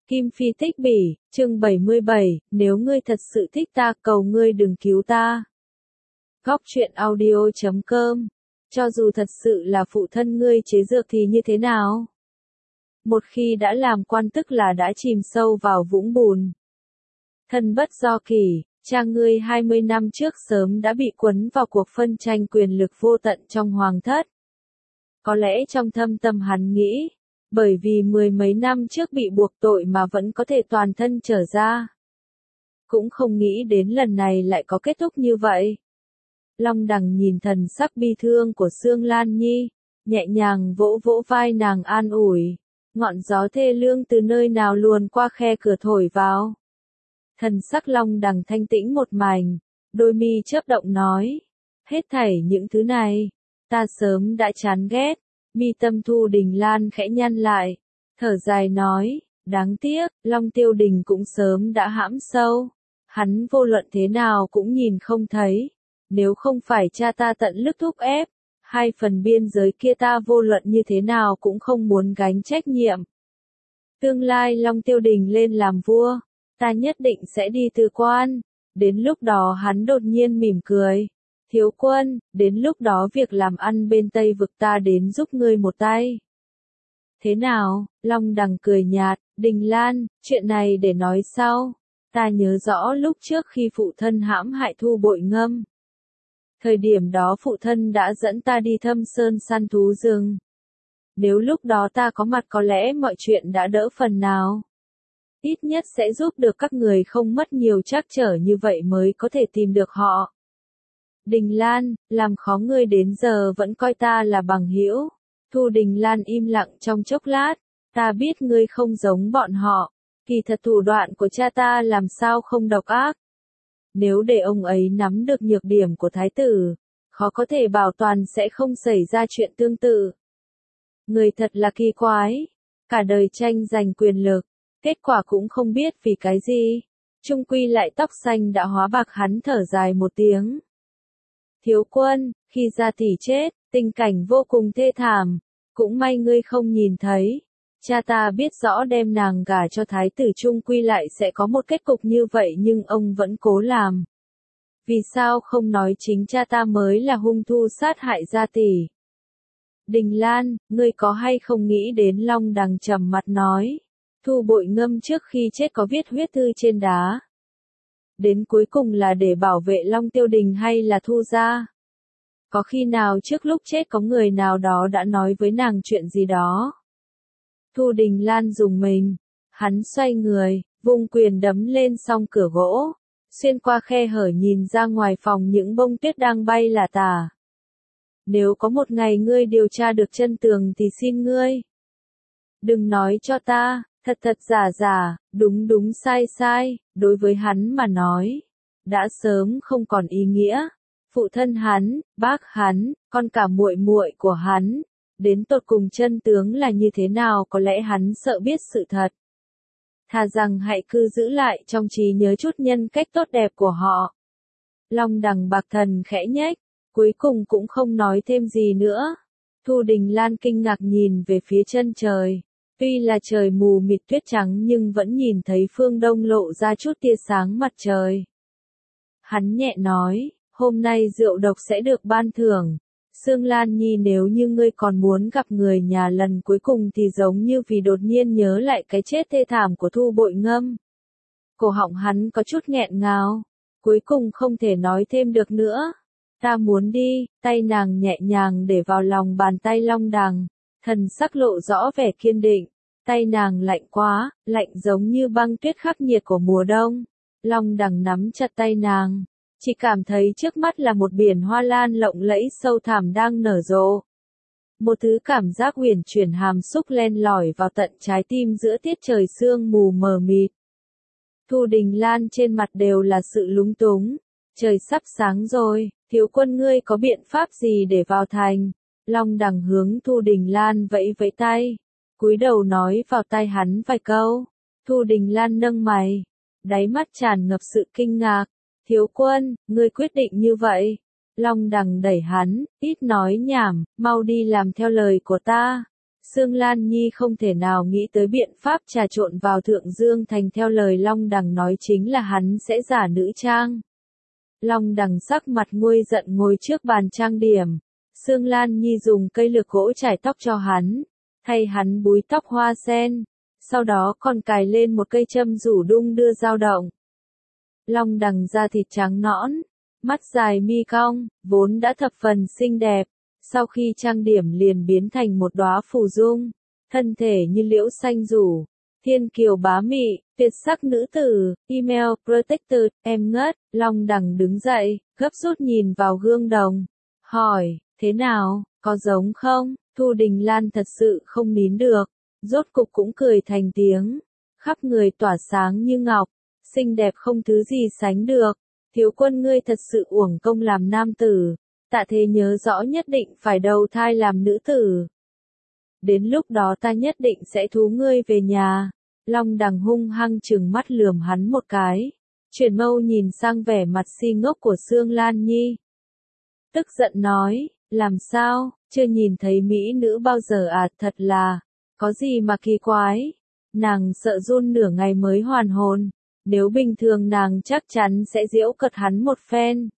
Kim Phi Tích Bỉ, chương 77, nếu ngươi thật sự thích ta, cầu ngươi đừng cứu ta. Góc truyện audio.com. Cho dù thật sự là phụ thân ngươi chế dược thì như thế nào? Một khi đã làm quan tức là đã chìm sâu vào vũng bùn. Thân bất do kỷ, cha ngươi 20 năm trước sớm đã bị quấn vào cuộc phân tranh quyền lực vô tận trong hoàng thất. Có lẽ trong thâm tâm hắn nghĩ, bởi vì mười mấy năm trước bị buộc tội mà vẫn có thể toàn thân trở ra. Cũng không nghĩ đến lần này lại có kết thúc như vậy. Long Đằng nhìn thần sắc bi thương của Sương Lan Nhi, nhẹ nhàng vỗ vỗ vai nàng an ủi. Ngọn gió thê lương từ nơi nào luồn qua khe cửa thổi vào. Thần sắc Long Đằng thanh tĩnh một mảnh, đôi mi chớp động nói. Hết thảy những thứ này, ta sớm đã chán ghét. Mi tâm Thu Đình Lan khẽ nhăn lại, thở dài nói, đáng tiếc, Long Tiêu Đình cũng sớm đã hãm sâu. Hắn vô luận thế nào cũng nhìn không thấy. Nếu không phải cha ta tận lực thúc ép, hai phần biên giới kia ta vô luận như thế nào cũng không muốn gánh trách nhiệm. Tương lai Long Tiêu Đình lên làm vua, ta nhất định sẽ đi từ quan. Đến lúc đó hắn đột nhiên mỉm cười. Thiếu quân, đến lúc đó việc làm ăn bên Tây vực ta đến giúp ngươi một tay. Thế nào? Long Đằng cười nhạt, Đình Lan, chuyện này để nói sau. Ta nhớ rõ lúc trước khi phụ thân hãm hại Thu Bội Ngâm. Thời điểm đó phụ thân đã dẫn ta đi Thâm Sơn săn thú rừng. Nếu lúc đó ta có mặt có lẽ mọi chuyện đã đỡ phần nào. Ít nhất sẽ giúp được các người không mất nhiều trắc trở như vậy mới có thể tìm được họ. Đình Lan, làm khó ngươi đến giờ vẫn coi ta là bằng hữu. Thu Đình Lan im lặng trong chốc lát, ta biết ngươi không giống bọn họ, kỳ thật thủ đoạn của cha ta làm sao không độc ác. Nếu để ông ấy nắm được nhược điểm của thái tử, khó có thể bảo toàn sẽ không xảy ra chuyện tương tự. Người thật là kỳ quái, cả đời tranh giành quyền lực, kết quả cũng không biết vì cái gì, chung quy lại tóc xanh đã hóa bạc. Hắn thở dài một tiếng. Thiếu quân, khi gia tỷ chết, tình cảnh vô cùng thê thảm, cũng may ngươi không nhìn thấy. Cha ta biết rõ đem nàng gả cho thái tử chung quy lại sẽ có một kết cục như vậy nhưng ông vẫn cố làm. Vì sao không nói chính cha ta mới là hung thủ sát hại gia tỷ? Đình Lan, ngươi có hay không nghĩ đến? Long Đằng trầm mặt nói. Thu Bội Ngâm trước khi chết có viết huyết thư trên đá. Đến cuối cùng là để bảo vệ Long Tiêu Đình hay là Thu gia? Có khi nào trước lúc chết có người nào đó đã nói với nàng chuyện gì đó? Thu Đình Lan rùng mình, hắn xoay người, vung quyền đấm lên song cửa gỗ, xuyên qua khe hở nhìn ra ngoài phòng những bông tuyết đang bay lả tả. Nếu có một ngày ngươi điều tra được chân tường thì xin ngươi. Đừng nói cho ta, thật thật giả giả, đúng đúng sai sai, đối với hắn mà nói. Đã sớm không còn ý nghĩa. Phụ thân hắn, bác hắn, con cả muội muội của hắn. Đến tột cùng chân tướng là như thế nào có lẽ hắn sợ biết sự thật. Thà rằng hãy cứ giữ lại trong trí nhớ chút nhân cách tốt đẹp của họ. Long Đằng bạc thần khẽ nhếch, cuối cùng cũng không nói thêm gì nữa. Thu Đình Lan kinh ngạc nhìn về phía chân trời. Tuy là trời mù mịt tuyết trắng nhưng vẫn nhìn thấy phương đông lộ ra chút tia sáng mặt trời. Hắn nhẹ nói, hôm nay rượu độc sẽ được ban thưởng. Sương Lan Nhi, nếu như ngươi còn muốn gặp người nhà lần cuối cùng thì giống như vì đột nhiên nhớ lại cái chết thê thảm của Thu Bội Ngâm. Cổ họng hắn có chút nghẹn ngào, cuối cùng không thể nói thêm được nữa. Ta muốn đi, tay nàng nhẹ nhàng để vào lòng bàn tay Long Đằng, thần sắc lộ rõ vẻ kiên định. Tay nàng lạnh quá, lạnh giống như băng tuyết khắc nghiệt của mùa đông. Long Đằng nắm chặt tay nàng. Chỉ cảm thấy trước mắt là một biển hoa lan lộng lẫy sâu thẳm đang nở rộ. Một thứ cảm giác huyền chuyển hàm xúc len lỏi vào tận trái tim giữa tiết trời sương mù mờ mịt. Thu Đình Lan trên mặt đều là sự lúng túng. Trời sắp sáng rồi, thiếu quân ngươi có biện pháp gì để vào thành? Long Đằng hướng Thu Đình Lan vẫy vẫy tay, cúi đầu nói vào tai hắn vài câu. Thu Đình Lan nâng mày, đáy mắt tràn ngập sự kinh ngạc. Thiếu quân, ngươi quyết định như vậy. Long Đằng đẩy hắn, ít nói nhảm, mau đi làm theo lời của ta. Sương Lan Nhi không thể nào nghĩ tới biện pháp trà trộn vào Thượng Dương Thành theo lời Long Đằng nói chính là hắn sẽ giả nữ trang. Long Đằng sắc mặt nguôi giận ngồi trước bàn trang điểm. Sương Lan Nhi dùng cây lược gỗ chải tóc cho hắn, thay hắn búi tóc hoa sen, sau đó còn cài lên một cây châm rủ đung đưa dao động. Long Đằng da thịt trắng nõn, mắt dài mi cong, vốn đã thập phần xinh đẹp, sau khi trang điểm liền biến thành một đóa phù dung, thân thể như liễu xanh rủ, thiên kiều bá mị, tuyệt sắc nữ tử. Email Protector, em ngất. Long Đằng đứng dậy, gấp rút nhìn vào gương đồng, hỏi, thế nào, có giống không? Thu Đình Lan thật sự không nín được, rốt cục cũng cười thành tiếng, khắp người tỏa sáng như ngọc, xinh đẹp không thứ gì sánh được. Thiếu quân ngươi thật sự uổng công làm nam tử, Tạ Thế nhớ rõ nhất định phải đầu thai làm nữ tử. Đến lúc đó ta nhất định sẽ thú ngươi về nhà. Long Đằng hung hăng trừng mắt lườm hắn một cái, chuyển mâu nhìn sang vẻ mặt si ngốc của Sương Lan Nhi. Tức giận nói, làm sao, chưa nhìn thấy mỹ nữ bao giờ à, thật là, có gì mà kỳ quái. Nàng sợ run nửa ngày mới hoàn hồn, nếu bình thường nàng chắc chắn sẽ giễu cợt hắn một phen.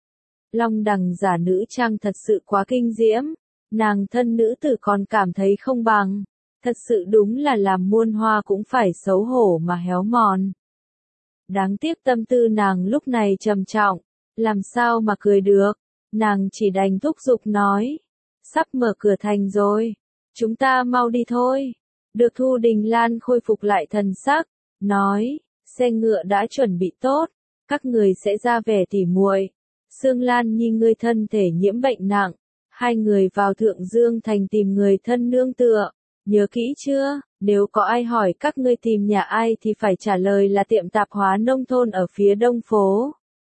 Long Đằng giả nữ trang thật sự quá kinh diễm, nàng thân nữ tử còn cảm thấy không bằng, thật sự đúng là làm muôn hoa cũng phải xấu hổ mà héo mòn. Đáng tiếc tâm tư nàng lúc này trầm trọng, làm sao mà cười được, nàng chỉ đành thúc giục nói, sắp mở cửa thành rồi, chúng ta mau đi thôi. Được Thu Đình Lan khôi phục lại thần sắc, nói, xe ngựa đã chuẩn bị tốt, các người sẽ ra vẻ tỉ muội. Sương Lan Nhi ngươi thân thể nhiễm bệnh nặng, hai người vào Thượng Dương Thành tìm người thân nương tựa, nhớ kỹ chưa, nếu có ai hỏi các ngươi tìm nhà ai thì phải trả lời là tiệm tạp hóa nông thôn ở phía đông phố.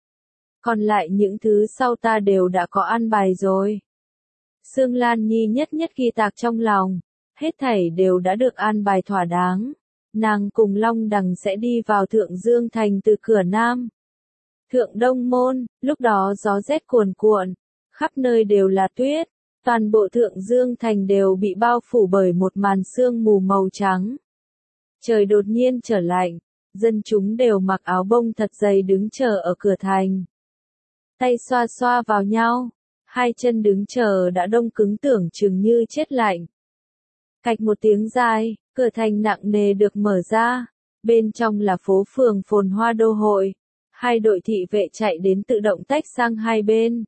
Còn lại những thứ sau ta đều đã có an bài rồi. Sương Lan Nhi nhất nhất ghi tạc trong lòng, hết thảy đều đã được an bài thỏa đáng. Nàng cùng Long Đằng sẽ đi vào Thượng Dương Thành từ cửa Nam. Thượng Đông Môn, lúc đó gió rét cuồn cuộn, khắp nơi đều là tuyết, toàn bộ Thượng Dương Thành đều bị bao phủ bởi một màn sương mù màu trắng. Trời đột nhiên trở lạnh, dân chúng đều mặc áo bông thật dày đứng chờ ở cửa thành. Tay xoa xoa vào nhau, hai chân đứng chờ đã đông cứng tưởng chừng như chết lạnh. Cạch một tiếng dài, cửa thành nặng nề được mở ra, bên trong là phố phường phồn hoa đô hội. Hai đội thị vệ chạy đến tự động tách sang hai bên.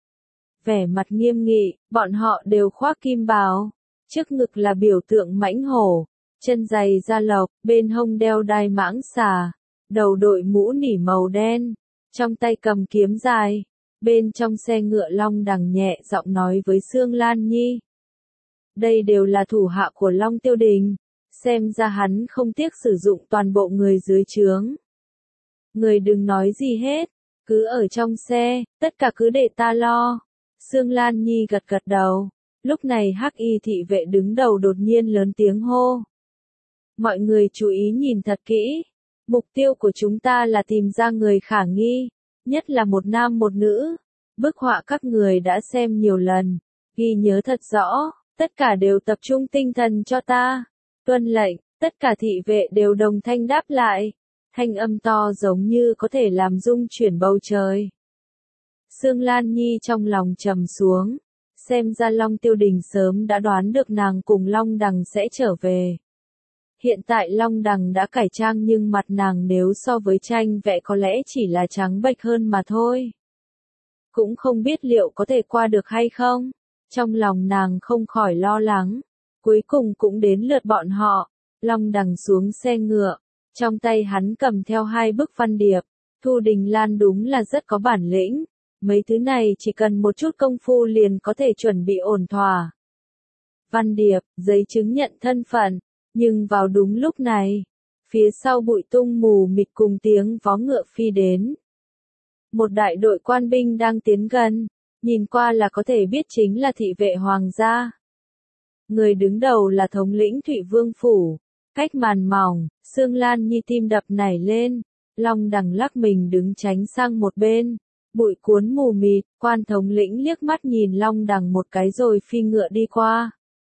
Vẻ mặt nghiêm nghị, bọn họ đều khoác kim bào, trước ngực là biểu tượng mãnh hổ, chân giày da lộc, bên hông đeo đai mãng xà, đầu đội mũ nỉ màu đen, trong tay cầm kiếm dài. Bên trong xe ngựa Long Đằng nhẹ giọng nói với Sương Lan Nhi. Đây đều là thủ hạ của Long Tiêu Đình, xem ra hắn không tiếc sử dụng toàn bộ người dưới trướng. Người đừng nói gì hết, cứ ở trong xe, tất cả cứ để ta lo. Sương Lan Nhi gật gật đầu, lúc này Hắc Y thị vệ đứng đầu đột nhiên lớn tiếng hô. Mọi người chú ý nhìn thật kỹ, mục tiêu của chúng ta là tìm ra người khả nghi, nhất là một nam một nữ. Bức họa các người đã xem nhiều lần, ghi nhớ thật rõ, tất cả đều tập trung tinh thần cho ta. Tuân lệnh, tất cả thị vệ đều đồng thanh đáp lại. Thanh âm to giống như có thể làm rung chuyển bầu trời. Sương Lan Nhi trong lòng trầm xuống, xem ra Long Tiêu Đình sớm đã đoán được nàng cùng Long Đằng sẽ trở về. Hiện tại Long Đằng đã cải trang nhưng mặt nàng nếu so với tranh vẽ có lẽ chỉ là trắng bệch hơn mà thôi. Cũng không biết liệu có thể qua được hay không, trong lòng nàng không khỏi lo lắng. Cuối cùng cũng đến lượt bọn họ, Long Đằng xuống xe ngựa. Trong tay hắn cầm theo hai bức văn điệp, Thu Đình Lan đúng là rất có bản lĩnh, mấy thứ này chỉ cần một chút công phu liền có thể chuẩn bị ổn thỏa. Văn điệp, giấy chứng nhận thân phận, nhưng vào đúng lúc này, phía sau bụi tung mù mịt cùng tiếng vó ngựa phi đến. Một đại đội quan binh đang tiến gần, nhìn qua là có thể biết chính là thị vệ hoàng gia. Người đứng đầu là thống lĩnh Thụy Vương Phủ. Cách màn mỏng, Sương Lan Nhi tim đập nảy lên, Long Đằng lắc mình đứng tránh sang một bên, bụi cuốn mù mịt, quan thống lĩnh liếc mắt nhìn Long Đằng một cái rồi phi ngựa đi qua.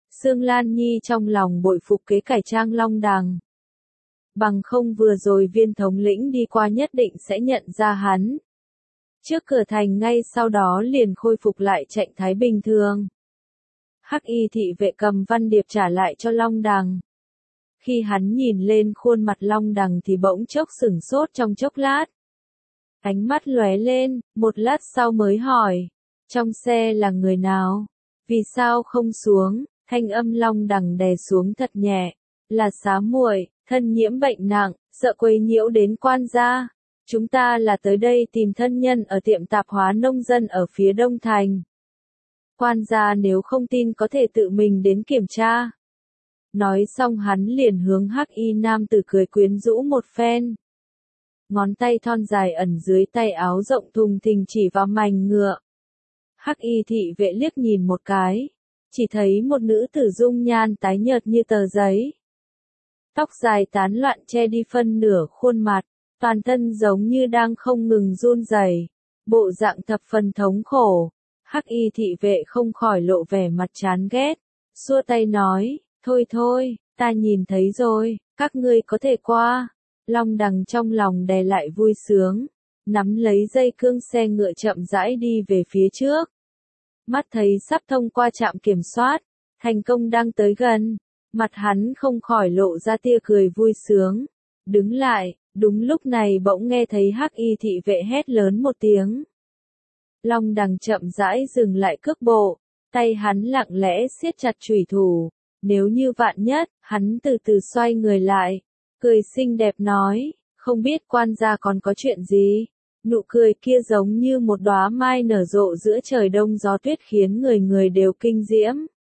Sương Lan Nhi trong lòng bội phục kế cải trang Long Đằng. Bằng không vừa rồi viên thống lĩnh đi qua nhất định sẽ nhận ra hắn. Trước cửa thành ngay sau đó liền khôi phục lại trạng thái bình thường. Hắc y thị vệ cầm văn điệp trả lại cho Long Đằng. Khi hắn nhìn lên khuôn mặt Long Đằng thì bỗng chốc sửng sốt trong chốc lát. Ánh mắt lóe lên, một lát sau mới hỏi, trong xe là người nào? Vì sao không xuống? Thanh âm Long Đằng đè xuống thật nhẹ, là Xá muội, thân nhiễm bệnh nặng, sợ quấy nhiễu đến quan gia. Chúng ta là tới đây tìm thân nhân ở tiệm tạp hóa nông dân ở phía Đông Thành. Quan gia nếu không tin có thể tự mình đến kiểm tra. Nói xong hắn liền hướng Hắc y nam tử cười quyến rũ một phen. Ngón tay thon dài ẩn dưới tay áo rộng thùng thình chỉ vào mành ngựa. Hắc y thị vệ liếc nhìn một cái, chỉ thấy một nữ tử dung nhan tái nhợt như tờ giấy. Tóc dài tán loạn che đi phân nửa khuôn mặt, toàn thân giống như đang không ngừng run rẩy, bộ dạng thập phần thống khổ. Hắc y thị vệ không khỏi lộ vẻ mặt chán ghét, xua tay nói, thôi thôi, ta nhìn thấy rồi, các ngươi có thể qua. Long Đằng trong lòng đè lại vui sướng, nắm lấy dây cương xe ngựa chậm rãi đi về phía trước. Mắt thấy sắp thông qua trạm kiểm soát, thành công đang tới gần, mặt hắn không khỏi lộ ra tia cười vui sướng. Đứng lại, đúng lúc này bỗng nghe thấy Hắc y thị vệ hét lớn một tiếng. Long Đằng chậm rãi dừng lại cước bộ, tay hắn lặng lẽ siết chặt chùy thủ. Nếu như vạn nhất, hắn từ từ xoay người lại, cười xinh đẹp nói, không biết quan gia còn có chuyện gì. Nụ cười kia giống như một đóa mai nở rộ giữa trời đông gió tuyết khiến người người đều kinh diễm.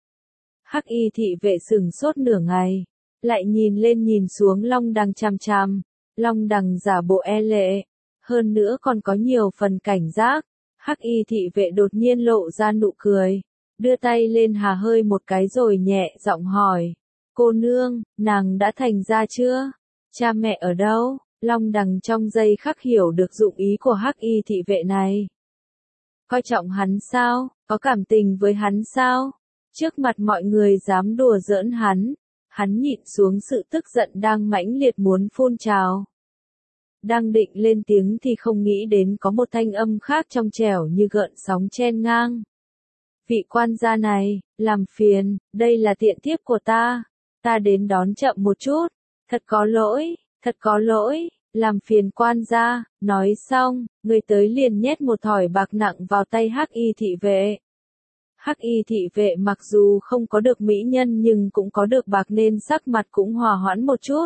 Hắc y thị vệ sửng sốt nửa ngày, lại nhìn lên nhìn xuống Long Đằng chằm chằm. Long Đằng giả bộ e lệ, hơn nữa còn có nhiều phần cảnh giác. Hắc y thị vệ đột nhiên lộ ra nụ cười, đưa tay lên hà hơi một cái rồi nhẹ giọng hỏi, cô nương, nàng đã thành ra chưa? Cha mẹ ở đâu? Long Đằng trong giây khắc hiểu được dụng ý của Hắc y thị vệ này. Coi trọng hắn sao? Có cảm tình với hắn sao? Trước mặt mọi người dám đùa giỡn hắn nhịn xuống sự tức giận đang mãnh liệt muốn phun trào. Đang định lên tiếng thì không nghĩ đến có một thanh âm khác trong trẻo như gợn sóng chen ngang. Vị quan gia này, làm phiền, đây là tiện thiếp của ta đến đón chậm một chút, thật có lỗi, làm phiền quan gia. Nói xong, người tới liền nhét một thỏi bạc nặng vào tay Hắc y thị vệ. Hắc y thị vệ mặc dù không có được mỹ nhân nhưng cũng có được bạc nên sắc mặt cũng hòa hoãn một chút.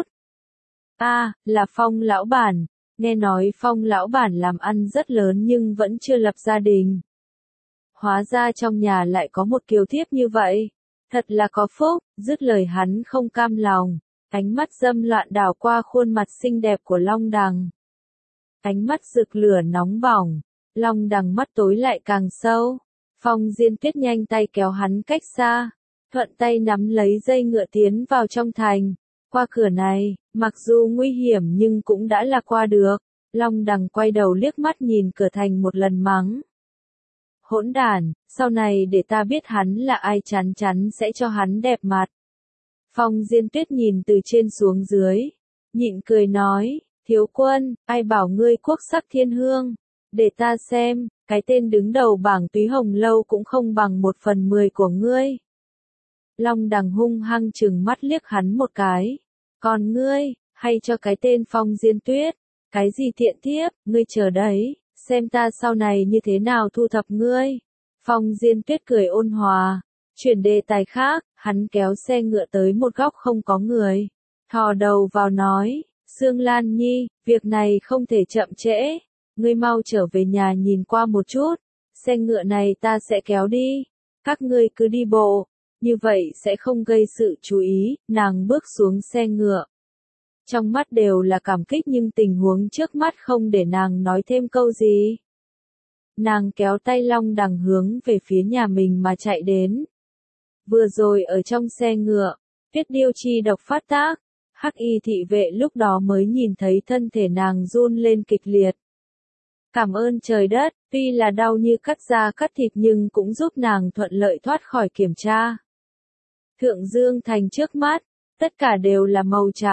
Là Phong lão bản, nghe nói Phong lão bản làm ăn rất lớn nhưng vẫn chưa lập gia đình. Hóa ra trong nhà lại có một kiều thiếp như vậy, thật là có phúc. Dứt lời hắn không cam lòng, ánh mắt dâm loạn đảo qua khuôn mặt xinh đẹp của Long Đằng. Ánh mắt rực lửa nóng bỏng, Long Đằng mắt tối lại càng sâu. Phong Diên Tuyết nhanh tay kéo hắn cách xa, thuận tay nắm lấy dây ngựa tiến vào trong thành. Qua cửa này, mặc dù nguy hiểm nhưng cũng đã là qua được. Long Đằng quay đầu liếc mắt nhìn cửa thành một lần mắng. Hỗn đản, sau này để ta biết hắn là ai chắn chắn sẽ cho hắn đẹp mặt. Phong Diên Tuyết nhìn từ trên xuống dưới, nhịn cười nói, thiếu quân, ai bảo ngươi quốc sắc thiên hương, để ta xem, cái tên đứng đầu bảng túy hồng lâu cũng không bằng 1/10 của ngươi. Long Đằng hung hăng trừng mắt liếc hắn một cái, còn ngươi, hay cho cái tên Phong Diên Tuyết, cái gì tiện thiếp, ngươi chờ đấy, xem ta sau này như thế nào thu thập ngươi. Phong Diên Tuyết cười ôn hòa, chuyển đề tài khác, hắn kéo xe ngựa tới một góc không có người, thò đầu vào nói, Sương Lan Nhi, việc này không thể chậm trễ, ngươi mau trở về nhà nhìn qua một chút, xe ngựa này ta sẽ kéo đi, các ngươi cứ đi bộ, như vậy sẽ không gây sự chú ý. Nàng bước xuống xe ngựa, trong mắt đều là cảm kích nhưng tình huống trước mắt không để nàng nói thêm câu gì. Nàng kéo tay Long Đằng hướng về phía nhà mình mà chạy đến. Vừa rồi ở trong xe ngựa, Tuyết Điêu chi độc phát tác, Hắc y thị vệ lúc đó mới nhìn thấy thân thể nàng run lên kịch liệt. Cảm ơn trời đất, tuy là đau như cắt da cắt thịt nhưng cũng giúp nàng thuận lợi thoát khỏi kiểm tra. Thượng Dương Thành trước mắt, tất cả đều là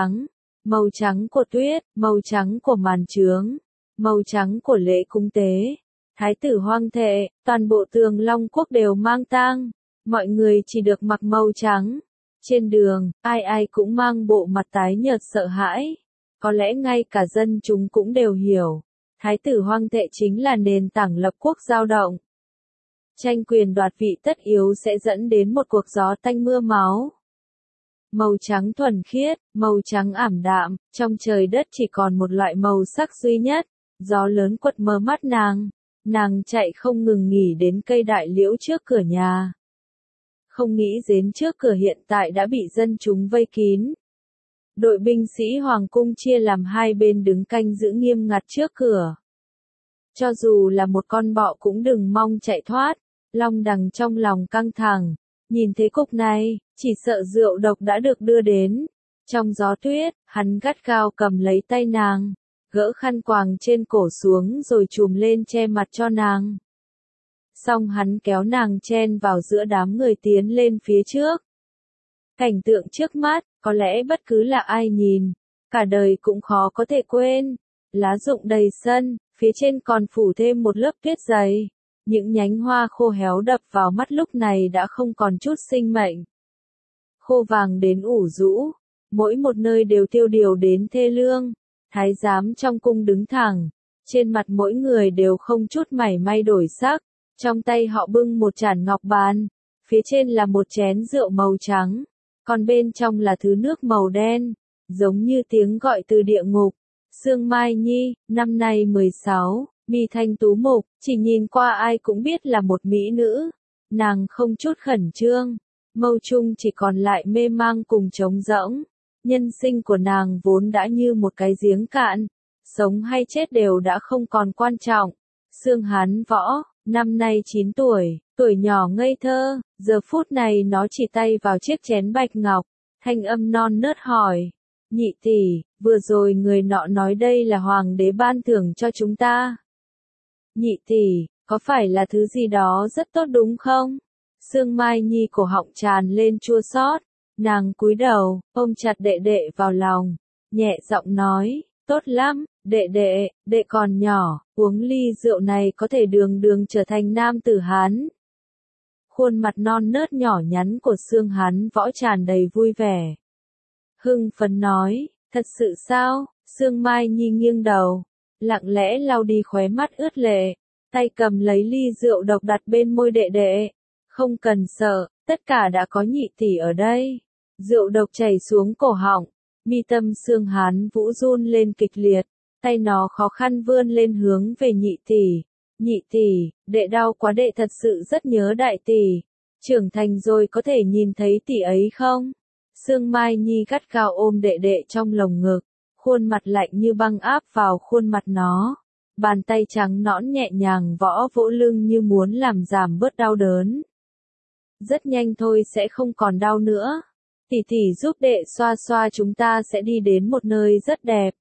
màu trắng của tuyết, màu trắng của màn trướng, màu trắng của lễ cúng tế. Thái tử hoang thệ, toàn bộ tường Long Quốc đều mang tang, mọi người chỉ được mặc màu trắng. Trên đường, ai ai cũng mang bộ mặt tái nhợt sợ hãi. Có lẽ ngay cả dân chúng cũng đều hiểu, Thái tử hoang thệ chính là nền tảng lập quốc dao động. Tranh quyền đoạt vị tất yếu sẽ dẫn đến một cuộc gió tanh mưa máu. Màu trắng thuần khiết, màu trắng ảm đạm, trong trời đất chỉ còn một loại màu sắc duy nhất, gió lớn quật mờ mắt nàng chạy không ngừng nghỉ đến cây đại liễu trước cửa nhà. Không nghĩ đến trước cửa hiện tại đã bị dân chúng vây kín. Đội binh sĩ hoàng cung chia làm hai bên đứng canh giữ nghiêm ngặt trước cửa. Cho dù là một con bọ cũng đừng mong chạy thoát. Long Đằng trong lòng căng thẳng, nhìn thế cục này, chỉ sợ rượu độc đã được đưa đến. Trong gió tuyết, hắn gắt gao cầm lấy tay nàng, gỡ khăn quàng trên cổ xuống rồi chùm lên che mặt cho nàng. Xong hắn kéo nàng chen vào giữa đám người tiến lên phía trước. Cảnh tượng trước mắt, có lẽ bất cứ là ai nhìn, cả đời cũng khó có thể quên. Lá rụng đầy sân, phía trên còn phủ thêm một lớp tuyết dày. Những nhánh hoa khô héo đập vào mắt lúc này đã không còn chút sinh mệnh. Khô vàng đến ủ rũ, mỗi một nơi đều tiêu điều đến thê lương. Thái giám trong cung đứng thẳng, trên mặt mỗi người đều không chút mảy may đổi sắc. Trong tay họ bưng một chản ngọc bàn, phía trên là một chén rượu màu trắng, còn bên trong là thứ nước màu đen, giống như tiếng gọi từ địa ngục. Sương Mai Nhi, năm nay 16, mi thanh tú mục, chỉ nhìn qua ai cũng biết là một mỹ nữ. Nàng không chút khẩn trương, mâu trung chỉ còn lại mê mang cùng trống rỗng. Nhân sinh của nàng vốn đã như một cái giếng cạn, sống hay chết đều đã không còn quan trọng. Sương Hán Võ, năm nay 9 tuổi, tuổi nhỏ ngây thơ, giờ phút này nó chỉ tay vào chiếc chén bạch ngọc, thanh âm non nớt hỏi. Nhị tỷ, vừa rồi người nọ nói đây là hoàng đế ban thưởng cho chúng ta. Nhị tỷ, có phải là thứ gì đó rất tốt đúng không? Sương Mai Nhi cổ họng tràn lên chua xót, nàng cúi đầu, ôm chặt đệ đệ vào lòng, nhẹ giọng nói, tốt lắm, đệ còn nhỏ, uống ly rượu này có thể đường đường trở thành nam tử Hán. Khuôn mặt non nớt nhỏ nhắn của Sương Hán Võ tràn đầy vui vẻ. Hưng phấn nói, thật sự sao? Sương Mai Nhi nghiêng đầu, lặng lẽ lau đi khóe mắt ướt lệ, tay cầm lấy ly rượu độc đặt bên môi đệ đệ. Không cần sợ, tất cả đã có nhị tỷ ở đây. Rượu độc chảy xuống cổ họng, mi tâm Sương Hán Vũ run lên kịch liệt, tay nó khó khăn vươn lên hướng về nhị tỷ. Nhị tỷ, đệ đau quá, đệ thật sự rất nhớ đại tỷ. Trưởng thành rồi có thể nhìn thấy tỷ ấy không? Sương Mai Nhi gắt gao ôm đệ đệ trong lồng ngực, khuôn mặt lạnh như băng áp vào khuôn mặt nó. Bàn tay trắng nõn nhẹ nhàng võ vỗ lưng như muốn làm giảm bớt đau đớn. Rất nhanh thôi sẽ không còn đau nữa. Tỷ tỷ giúp đệ xoa xoa, chúng ta sẽ đi đến một nơi rất đẹp.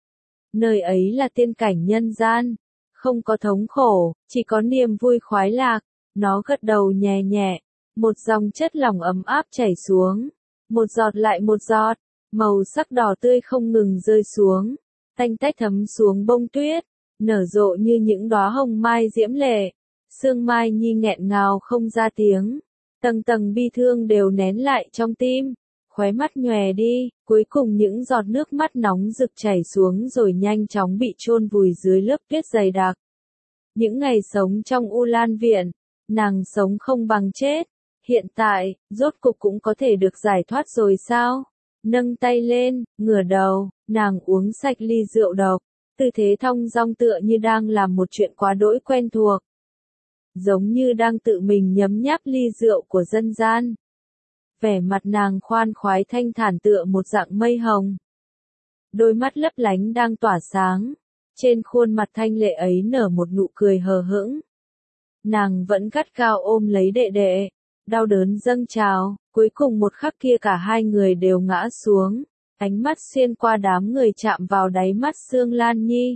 Nơi ấy là tiên cảnh nhân gian, không có thống khổ, chỉ có niềm vui khoái lạc. Nó gật đầu nhẹ nhẹ, một dòng chất lỏng ấm áp chảy xuống, một giọt lại một giọt, màu sắc đỏ tươi không ngừng rơi xuống, tanh tách thấm xuống bông tuyết, nở rộ như những đóa hồng mai diễm lệ. Sương Mai Nhi nghẹn ngào không ra tiếng, tầng tầng bi thương đều nén lại trong tim, khóe mắt nhòe đi, cuối cùng những giọt nước mắt nóng rực chảy xuống rồi nhanh chóng bị chôn vùi dưới lớp tuyết dày đặc. Những ngày sống trong U Lan Viện, nàng sống không bằng chết, hiện tại, rốt cục cũng có thể được giải thoát rồi sao? Nâng tay lên, ngửa đầu, nàng uống sạch ly rượu độc, tư thế thong dong tựa như đang làm một chuyện quá đỗi quen thuộc. Giống như đang tự mình nhấm nháp ly rượu của dân gian. Vẻ mặt nàng khoan khoái thanh thản tựa một dạng mây hồng. Đôi mắt lấp lánh đang tỏa sáng. Trên khuôn mặt thanh lệ ấy nở một nụ cười hờ hững. Nàng vẫn gắt gao ôm lấy đệ đệ. Đau đớn dâng trào, cuối cùng một khắc kia cả hai người đều ngã xuống. Ánh mắt xuyên qua đám người chạm vào đáy mắt Sương Lan Nhi.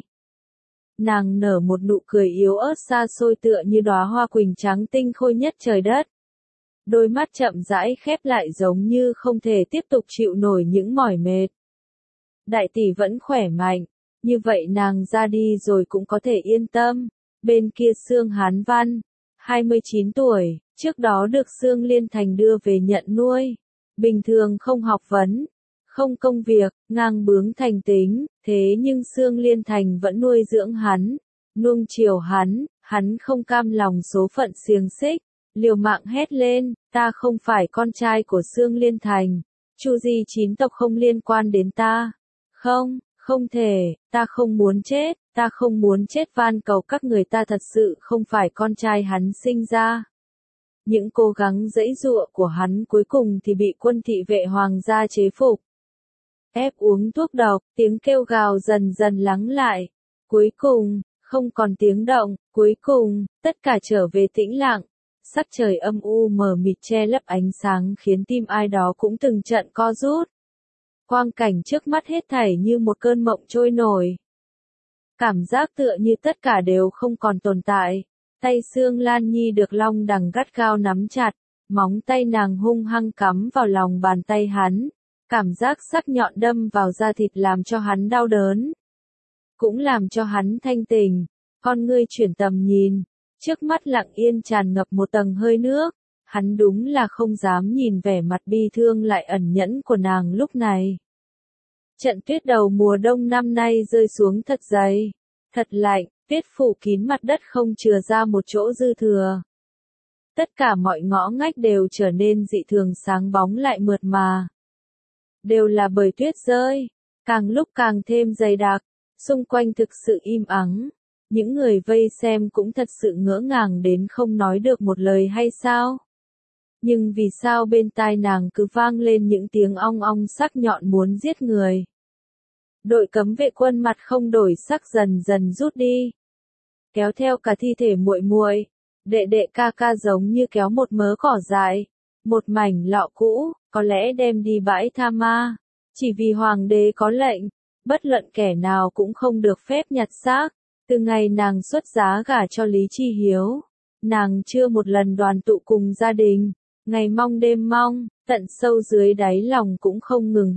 Nàng nở một nụ cười yếu ớt xa xôi tựa như đóa hoa quỳnh trắng tinh khôi nhất trời đất. đôi mắt chậm rãi khép lại giống như không thể tiếp tục chịu nổi những mỏi mệt. Đại tỷ vẫn khỏe mạnh, như vậy nàng ra đi rồi cũng có thể yên tâm. Bên kia Sương Hán Văn, 29 tuổi, trước đó được Sương Liên Thành đưa về nhận nuôi. Bình thường không học vấn, không công việc, ngang bướng thành tính, thế nhưng Sương Liên Thành vẫn nuôi dưỡng hắn, nuông chiều hắn không cam lòng số phận xiềng xích, liều mạng hét lên, ta không phải con trai của Sương Liên Thành, Chu Di chín tộc không liên quan đến ta. Không, không thể, ta không muốn chết van cầu các người, ta thật sự không phải con trai hắn sinh ra. Những cố gắng giãy giụa của hắn cuối cùng thì bị quân thị vệ hoàng gia chế phục. Ép uống thuốc độc, tiếng kêu gào dần dần lắng lại. Cuối cùng, không còn tiếng động, cuối cùng, tất cả trở về tĩnh lặng. Sắc trời âm u mờ mịt che lấp ánh sáng khiến tim ai đó cũng từng trận co rút. Quang cảnh trước mắt hết thảy như một cơn mộng trôi nổi. Cảm giác tựa như tất cả đều không còn tồn tại. Tay Sương Lan Nhi được Long Đằng gắt gao nắm chặt, móng tay nàng hung hăng cắm vào lòng bàn tay hắn. Cảm giác sắc nhọn đâm vào da thịt làm cho hắn đau đớn. Cũng làm cho hắn thanh tỉnh, con ngươi chuyển tầm nhìn, trước mắt lặng yên tràn ngập một tầng hơi nước. Hắn đúng là không dám nhìn vẻ mặt bi thương lại ẩn nhẫn của nàng lúc này. Trận tuyết đầu mùa đông năm nay rơi xuống thật dày, thật lạnh, tuyết phủ kín mặt đất không chừa ra một chỗ dư thừa. Tất cả mọi ngõ ngách đều trở nên dị thường sáng bóng lại mượt mà. Đều là bởi tuyết rơi, càng lúc càng thêm dày đặc, xung quanh thực sự im ắng. Những người vây xem cũng thật sự ngỡ ngàng đến không nói được một lời hay sao? Nhưng vì sao bên tai nàng cứ vang lên những tiếng ong ong sắc nhọn muốn giết người? Đội cấm vệ quân mặt không đổi sắc dần dần rút đi, kéo theo cả thi thể muội muội, đệ đệ ca ca giống như kéo một mớ cỏ dại, một mảnh lọ cũ, có lẽ đem đi bãi tha ma. Chỉ vì hoàng đế có lệnh, bất luận kẻ nào cũng không được phép nhặt xác. Từ ngày nàng xuất giá gả cho Lý Chi Hiếu, nàng chưa một lần đoàn tụ cùng gia đình, ngày mong đêm mong, tận sâu dưới đáy lòng cũng không ngừng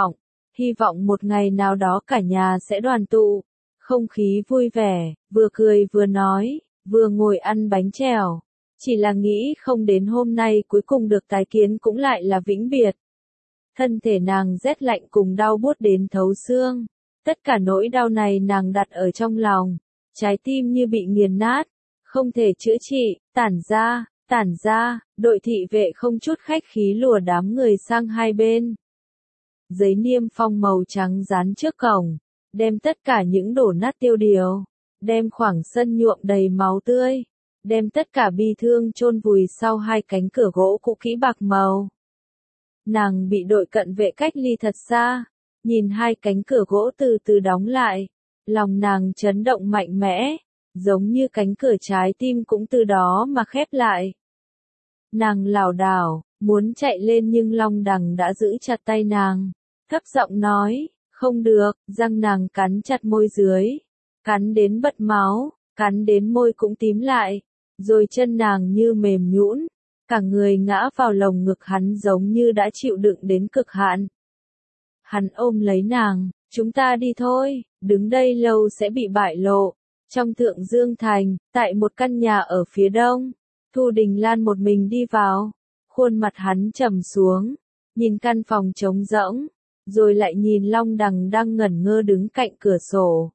hy vọng một ngày nào đó cả nhà sẽ đoàn tụ. Không khí vui vẻ, vừa cười vừa nói, vừa ngồi ăn bánh trèo. Chỉ là nghĩ không đến hôm nay cuối cùng được tái kiến cũng lại là vĩnh biệt. Thân thể nàng rét lạnh cùng đau buốt đến thấu xương. Tất cả nỗi đau này nàng đặt ở trong lòng, trái tim như bị nghiền nát, không thể chữa trị, tản ra, đội thị vệ không chút khách khí lùa đám người sang hai bên. Giấy niêm phong màu trắng dán trước cổng, đem tất cả những đổ nát tiêu điều, đem khoảng sân nhuộm đầy máu tươi, đem tất cả bi thương chôn vùi sau hai cánh cửa gỗ cũ kỹ bạc màu. Nàng bị đội cận vệ cách ly thật xa. Nhìn hai cánh cửa gỗ từ từ đóng lại, lòng nàng chấn động mạnh mẽ, giống như cánh cửa trái tim cũng từ đó mà khép lại. Nàng lảo đảo, muốn chạy lên nhưng Long Đằng đã giữ chặt tay nàng, thấp giọng nói, không được, răng nàng cắn chặt môi dưới, cắn đến bật máu, cắn đến môi cũng tím lại, rồi chân nàng như mềm nhũn, cả người ngã vào lồng ngực hắn giống như đã chịu đựng đến cực hạn. Hắn ôm lấy nàng, chúng ta đi thôi, đứng đây lâu sẽ bị bại lộ. Trong Thượng Dương Thành, tại một căn nhà ở phía đông, Thu Đình Lan một mình đi vào, khuôn mặt hắn trầm xuống, nhìn căn phòng trống rỗng, rồi lại nhìn Long Đằng đang ngẩn ngơ đứng cạnh cửa sổ.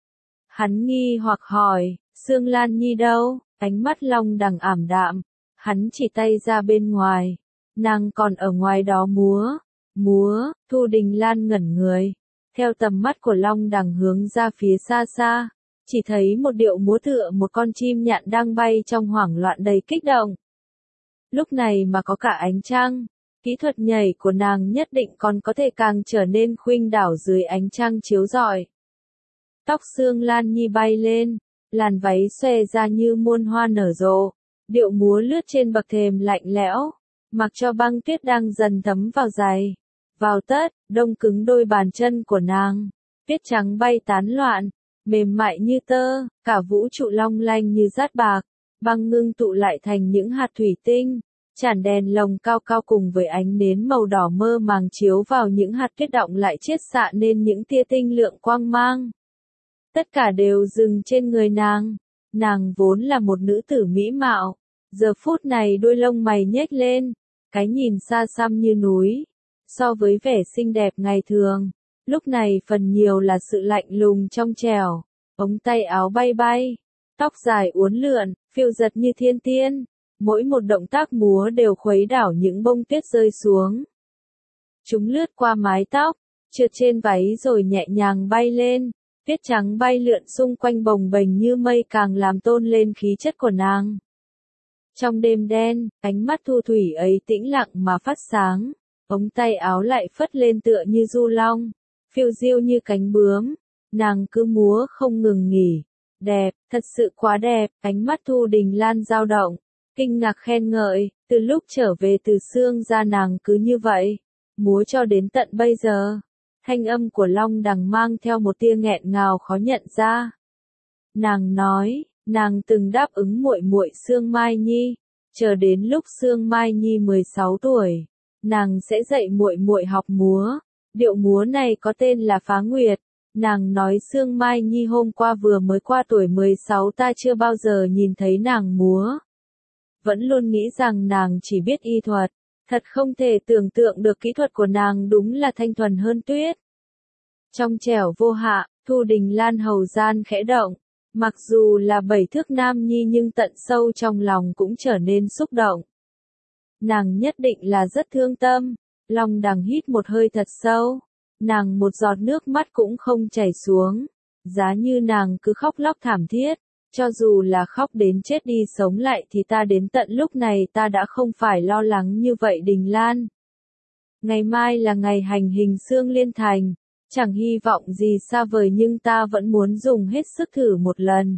Hắn nghi hoặc hỏi, Sương Lan Nhi đâu? Ánh mắt Long Đằng ảm đạm, hắn chỉ tay ra bên ngoài, nàng còn ở ngoài đó múa. Thu Đình Lan ngẩn người, theo tầm mắt của Long Đằng hướng ra phía xa xa, chỉ thấy một điệu múa tựa một con chim nhạn đang bay trong hoảng loạn đầy kích động. Lúc này mà có cả ánh trăng, kỹ thuật nhảy của nàng nhất định còn có thể càng trở nên khuynh đảo dưới ánh trăng chiếu rọi. Tóc Sương Lan Nhi bay lên, làn váy xòe ra như muôn hoa nở rộ, điệu múa lướt trên bậc thềm lạnh lẽo, mặc cho băng tuyết đang dần thấm vào giày, vào tất, đông cứng đôi bàn chân của nàng, tuyết trắng bay tán loạn, mềm mại như tơ, cả vũ trụ long lanh như dát bạc, băng ngưng tụ lại thành những hạt thủy tinh, Chản đèn lồng cao cao cùng với ánh nến màu đỏ mơ màng chiếu vào những hạt tuyết đọng lại chiết xạ nên những tia tinh lượng quang mang. Tất cả đều dừng trên người nàng. Nàng vốn là một nữ tử mỹ mạo. Giờ phút này đôi lông mày nhếch lên, cái nhìn xa xăm như núi. So với vẻ xinh đẹp ngày thường, lúc này phần nhiều là sự lạnh lùng trong trẻo. Ống tay áo bay bay, tóc dài uốn lượn, phiêu giật như thiên tiên. Mỗi một động tác múa đều khuấy đảo những bông tuyết rơi xuống. Chúng lướt qua mái tóc, trượt trên váy rồi nhẹ nhàng bay lên. Tuyết trắng bay lượn xung quanh bồng bềnh như mây càng làm tôn lên khí chất của nàng. Trong đêm đen, ánh mắt thu thủy ấy tĩnh lặng mà phát sáng. Ống tay áo lại phất lên tựa như du long, phiêu diêu như cánh bướm. Nàng cứ múa không ngừng nghỉ. Đẹp, thật sự quá đẹp. Ánh mắt Thu Đình Lan dao động, kinh ngạc khen ngợi. Từ lúc trở về từ Sương Gia nàng cứ như vậy, múa cho đến tận bây giờ. Thanh âm của Long Đằng mang theo một tia nghẹn ngào khó nhận ra. Nàng nói, nàng từng đáp ứng muội muội Sương Mai Nhi, chờ đến lúc Sương Mai Nhi 16 tuổi, nàng sẽ dạy muội muội học múa. Điệu múa này có tên là Phá Nguyệt. Nàng nói Sương Mai Nhi hôm qua vừa mới qua tuổi 16, ta chưa bao giờ nhìn thấy nàng múa. Vẫn luôn nghĩ rằng nàng chỉ biết y thuật. Thật không thể tưởng tượng được kỹ thuật của nàng đúng là thanh thuần hơn tuyết. Trong trẻo vô hạ, Thu Đình Lan hầu gian khẽ động. Mặc dù là 7 thước nam nhi nhưng tận sâu trong lòng cũng trở nên xúc động. Nàng nhất định là rất thương tâm. Long Đằng hít một hơi thật sâu. Nàng một giọt nước mắt cũng không chảy xuống. Giá như nàng cứ khóc lóc thảm thiết. Cho dù là khóc đến chết đi sống lại thì ta đến tận lúc này ta đã không phải lo lắng như vậy Đình Lan. Ngày mai là ngày hành hình Sương Liên Thành. Chẳng hy vọng gì xa vời nhưng ta vẫn muốn dùng hết sức thử một lần.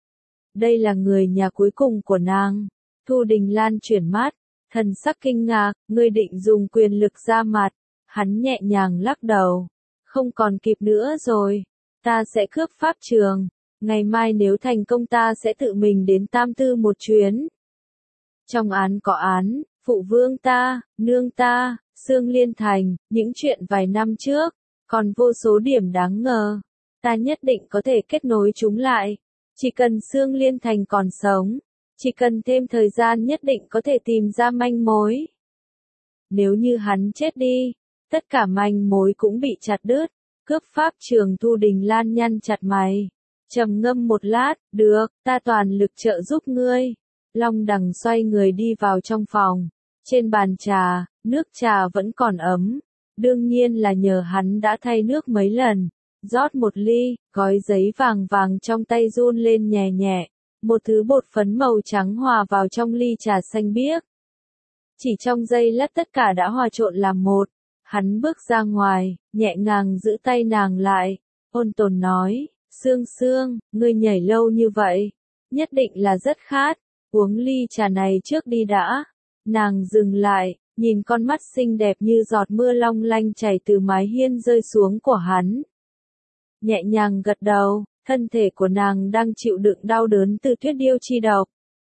Đây là người nhà cuối cùng của nàng. Thu Đình Lan chuyển mắt, thần sắc kinh ngạc, ngươi định dùng quyền lực ra mặt. Hắn nhẹ nhàng lắc đầu. Không còn kịp nữa rồi. Ta sẽ cướp pháp trường. Ngày mai nếu thành công ta sẽ tự mình đến Tam Tư một chuyến. Trong án có án, phụ vương ta, nương ta, Sương Liên Thành, những chuyện vài năm trước, còn vô số điểm đáng ngờ. Ta nhất định có thể kết nối chúng lại. Chỉ cần Sương Liên Thành còn sống, chỉ cần thêm thời gian nhất định có thể tìm ra manh mối. Nếu như hắn chết đi, tất cả manh mối cũng bị chặt đứt. Cướp pháp trường Thu Đình Lan nhăn chặt mày. Trầm ngâm một lát, được, ta toàn lực trợ giúp ngươi. Long Đằng xoay người đi vào trong phòng. Trên bàn trà, nước trà vẫn còn ấm. Đương nhiên là nhờ hắn đã thay nước mấy lần. Rót một ly, gói giấy vàng vàng trong tay run lên nhẹ nhẹ. Một thứ bột phấn màu trắng hòa vào trong ly trà xanh biếc. Chỉ trong giây lát tất cả đã hòa trộn làm một. Hắn bước ra ngoài, nhẹ nhàng giữ tay nàng lại. Ôn tồn nói, Sương Sương, ngươi nhảy lâu như vậy. Nhất định là rất khát. Uống ly trà này trước đi đã. Nàng dừng lại, nhìn con mắt xinh đẹp như giọt mưa long lanh chảy từ mái hiên rơi xuống của hắn. Nhẹ nhàng gật đầu, thân thể của nàng đang chịu đựng đau đớn từ tuyết điêu chi độc.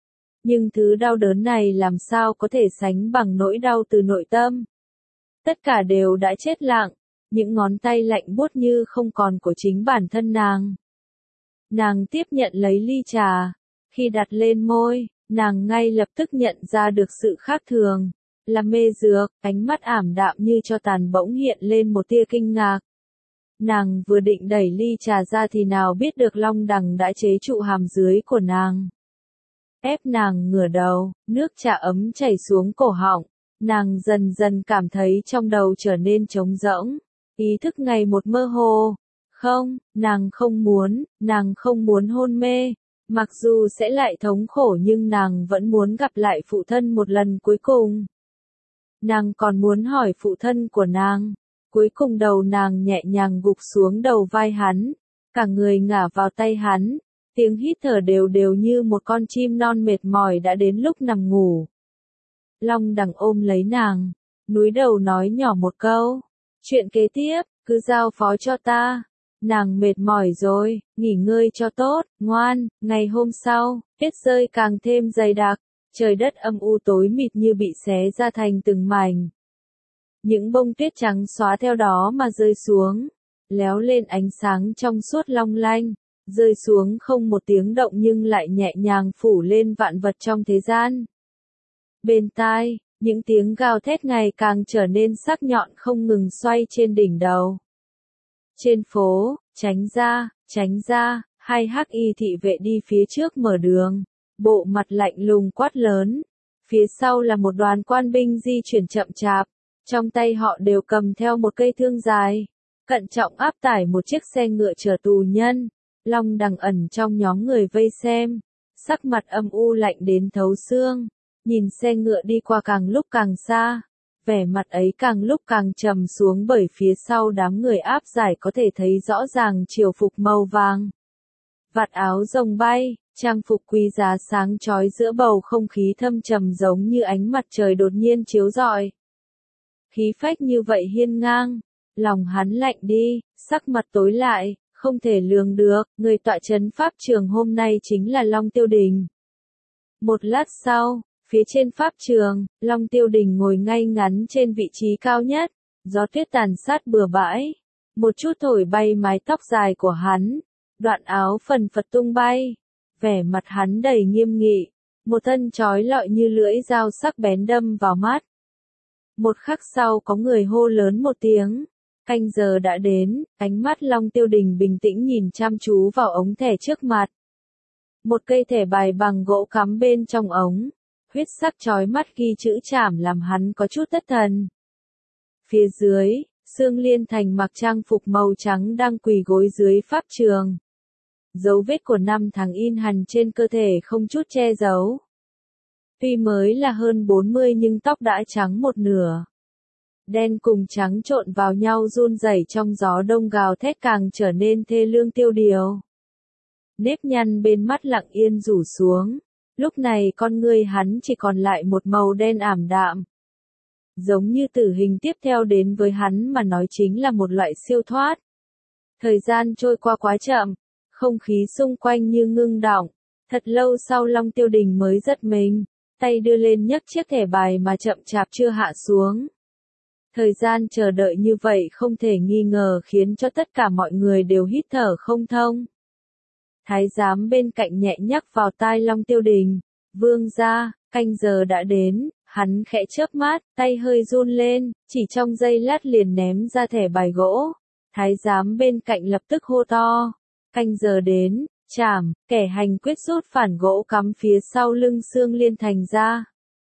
Nhưng thứ đau đớn này làm sao có thể sánh bằng nỗi đau từ nội tâm. Tất cả đều đã chết lặng, những ngón tay lạnh buốt như không còn của chính bản thân nàng. Nàng tiếp nhận lấy ly trà, khi đặt lên môi, nàng ngay lập tức nhận ra được sự khác thường. Là mê dược, ánh mắt ảm đạm như cho tàn bỗng hiện lên một tia kinh ngạc. Nàng vừa định đẩy ly trà ra thì nào biết được Long Đằng đã chế trụ hàm dưới của nàng. Ép nàng ngửa đầu, nước trà ấm chảy xuống cổ họng. Nàng dần dần cảm thấy trong đầu trở nên trống rỗng. Ý thức ngày một mơ hồ. Không, nàng không muốn hôn mê. Mặc dù sẽ lại thống khổ nhưng nàng vẫn muốn gặp lại phụ thân một lần cuối cùng. Nàng còn muốn hỏi phụ thân của nàng. Cuối cùng đầu nàng nhẹ nhàng gục xuống đầu vai hắn. Cả người ngả vào tay hắn. Tiếng hít thở đều đều như một con chim non mệt mỏi đã đến lúc nằm ngủ. Long Đằng ôm lấy nàng. Núi đầu nói nhỏ một câu. Chuyện kế tiếp, cứ giao phó cho ta. Nàng mệt mỏi rồi, nghỉ ngơi cho tốt, ngoan. Ngày hôm sau, tuyết rơi càng thêm dày đặc. Trời đất âm u tối mịt như bị xé ra thành từng mảnh. Những bông tuyết trắng xóa theo đó mà rơi xuống, léo lên ánh sáng trong suốt long lanh, rơi xuống không một tiếng động nhưng lại nhẹ nhàng phủ lên vạn vật trong thế gian. Bên tai, những tiếng gào thét ngày càng trở nên sắc nhọn không ngừng xoay trên đỉnh đầu. Trên phố, tránh ra, hai hắc y thị vệ đi phía trước mở đường, bộ mặt lạnh lùng quát lớn. Phía sau là một đoàn quan binh di chuyển chậm chạp, trong tay họ đều cầm theo một cây thương dài, cẩn trọng áp tải một chiếc xe ngựa chở tù nhân. Long Đằng ẩn trong nhóm người vây xem, sắc mặt âm u lạnh đến thấu xương, nhìn xe ngựa đi qua càng lúc càng xa, vẻ mặt ấy càng lúc càng trầm xuống bởi phía sau đám người áp giải có thể thấy rõ ràng triều phục màu vàng. Vạt áo rồng bay, trang phục quý giá sáng chói giữa bầu không khí thâm trầm giống như ánh mặt trời đột nhiên chiếu rọi. Khí phách như vậy hiên ngang, lòng hắn lạnh đi, sắc mặt tối lại, không thể lường được, người tọa trấn pháp trường hôm nay chính là Long Tiêu Đình. Một lát sau, phía trên pháp trường, Long Tiêu Đình ngồi ngay ngắn trên vị trí cao nhất, gió tuyết tàn sát bừa bãi, một chút thổi bay mái tóc dài của hắn, đoạn áo phần phật tung bay, vẻ mặt hắn đầy nghiêm nghị, một thân trói lọi như lưỡi dao sắc bén đâm vào mắt. Một khắc sau có người hô lớn một tiếng, canh giờ đã đến, ánh mắt Long Tiêu Đình bình tĩnh nhìn chăm chú vào ống thẻ trước mặt. Một cây thẻ bài bằng gỗ cắm bên trong ống, huyết sắc chói mắt ghi chữ trảm làm hắn có chút thất thần. Phía dưới, Sương Liên Thành mặc trang phục màu trắng đang quỳ gối dưới pháp trường. Dấu vết của 5 tháng in hằn trên cơ thể không chút che giấu. Tuy mới là hơn 40 nhưng tóc đã trắng một nửa. Đen cùng trắng trộn vào nhau run rẩy trong gió đông gào thét càng trở nên thê lương tiêu điều. Nếp nhăn bên mắt lặng yên rủ xuống, lúc này con ngươi hắn chỉ còn lại một màu đen ảm đạm. Giống như tử hình tiếp theo đến với hắn mà nói chính là một loại siêu thoát. Thời gian trôi qua quá chậm, không khí xung quanh như ngưng đọng, thật lâu sau Long Tiêu Đình mới giật mình, tay đưa lên nhấc chiếc thẻ bài mà chậm chạp chưa hạ xuống. Thời gian chờ đợi như vậy không thể nghi ngờ khiến cho tất cả mọi người đều hít thở không thông. Thái giám bên cạnh nhẹ nhắc vào tai Long Tiêu Đình, vương gia, canh giờ đã đến, hắn khẽ chớp mắt, tay hơi run lên, chỉ trong giây lát liền ném ra thẻ bài gỗ. Thái giám bên cạnh lập tức hô to, canh giờ đến, trảm, kẻ hành quyết rút phản gỗ cắm phía sau lưng Sương Liên Thành ra.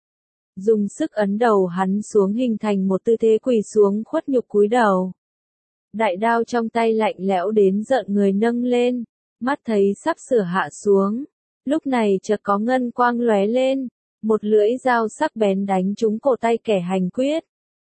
Dùng sức ấn đầu hắn xuống hình thành một tư thế quỳ xuống khuất nhục cúi đầu. Đại đao trong tay lạnh lẽo đến giận người nâng lên, mắt thấy sắp sửa hạ xuống. Lúc này chợt có ngân quang lóe lên, một lưỡi dao sắc bén đánh trúng cổ tay kẻ hành quyết.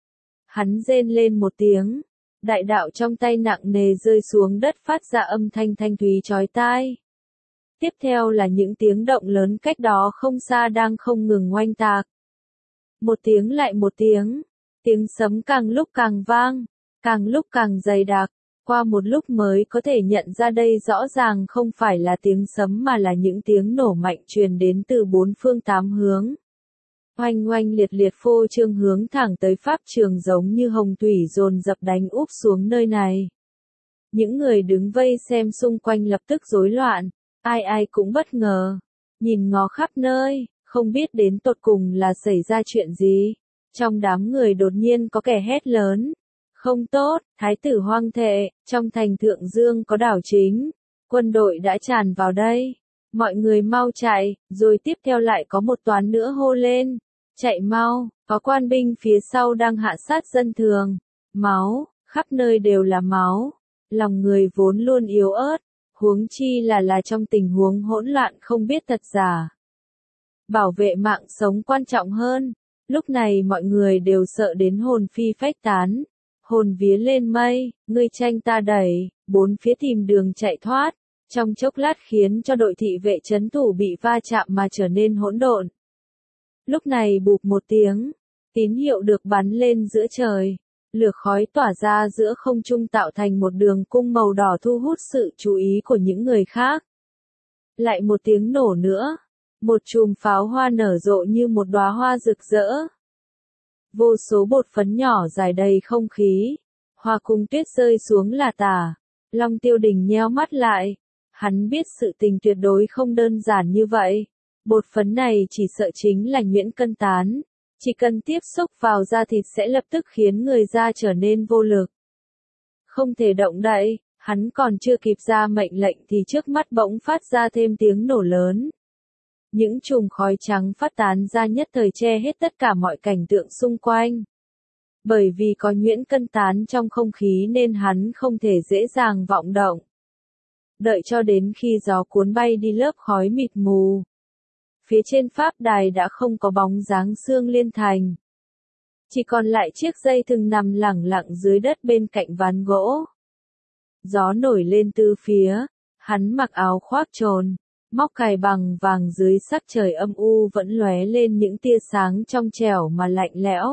Hắn rên lên một tiếng, đại đạo trong tay nặng nề rơi xuống đất phát ra âm thanh thanh thúy chói tai. Tiếp theo là những tiếng động lớn cách đó không xa đang không ngừng oanh tạc. Một tiếng lại một tiếng sấm càng lúc càng vang, càng lúc càng dày đặc, qua một lúc mới có thể nhận ra đây rõ ràng không phải là tiếng sấm mà là những tiếng nổ mạnh truyền đến từ bốn phương tám hướng. Oanh oanh liệt liệt phô trương hướng thẳng tới pháp trường giống như hồng thủy dồn dập đánh úp xuống nơi này. Những người đứng vây xem xung quanh lập tức rối loạn, ai ai cũng bất ngờ, nhìn ngó khắp nơi, không biết đến tột cùng là xảy ra chuyện gì. Trong đám người đột nhiên có kẻ hét lớn, không tốt, thái tử hoang thệ, trong thành Thượng Dương có đảo chính, quân đội đã tràn vào đây, mọi người mau chạy, rồi tiếp theo lại có một toán nữa hô lên, chạy mau, có quan binh phía sau đang hạ sát dân thường, máu, khắp nơi đều là máu, lòng người vốn luôn yếu ớt, huống chi là trong tình huống hỗn loạn không biết thật giả. Bảo vệ mạng sống quan trọng hơn, lúc này mọi người đều sợ đến hồn phi phách tán, hồn vía lên mây, ngươi tranh ta đẩy, bốn phía tìm đường chạy thoát, trong chốc lát khiến cho đội thị vệ trấn thủ bị va chạm mà trở nên hỗn độn. Lúc này bụp một tiếng, tín hiệu được bắn lên giữa trời, lửa khói tỏa ra giữa không trung tạo thành một đường cung màu đỏ thu hút sự chú ý của những người khác. Lại một tiếng nổ nữa, Một chùm pháo hoa nở rộ như một đóa hoa rực rỡ. Vô số bột phấn nhỏ rải đầy không khí. Hoa cung tuyết rơi xuống là tả. Long Tiêu Đình nheo mắt lại. Hắn biết sự tình tuyệt đối không đơn giản như vậy. Bột phấn này chỉ sợ chính là nhuyễn cân tán. Chỉ cần tiếp xúc vào da thịt sẽ lập tức khiến người da trở nên vô lực. Không thể động đậy, hắn còn chưa kịp ra mệnh lệnh thì trước mắt bỗng phát ra thêm tiếng nổ lớn. Những chùm khói trắng phát tán ra nhất thời che hết tất cả mọi cảnh tượng xung quanh. Bởi vì có nhuyễn cân tán trong không khí nên hắn không thể dễ dàng vọng động. Đợi cho đến khi gió cuốn bay đi lớp khói mịt mù. Phía trên pháp đài đã không có bóng dáng Sương Liên Thành. Chỉ còn lại chiếc dây thừng nằm lẳng lặng dưới đất bên cạnh ván gỗ. Gió nổi lên từ phía, hắn mặc áo khoác trồn, móc cài bằng vàng dưới sắc trời âm u vẫn lóe lên những tia sáng trong trẻo mà lạnh lẽo.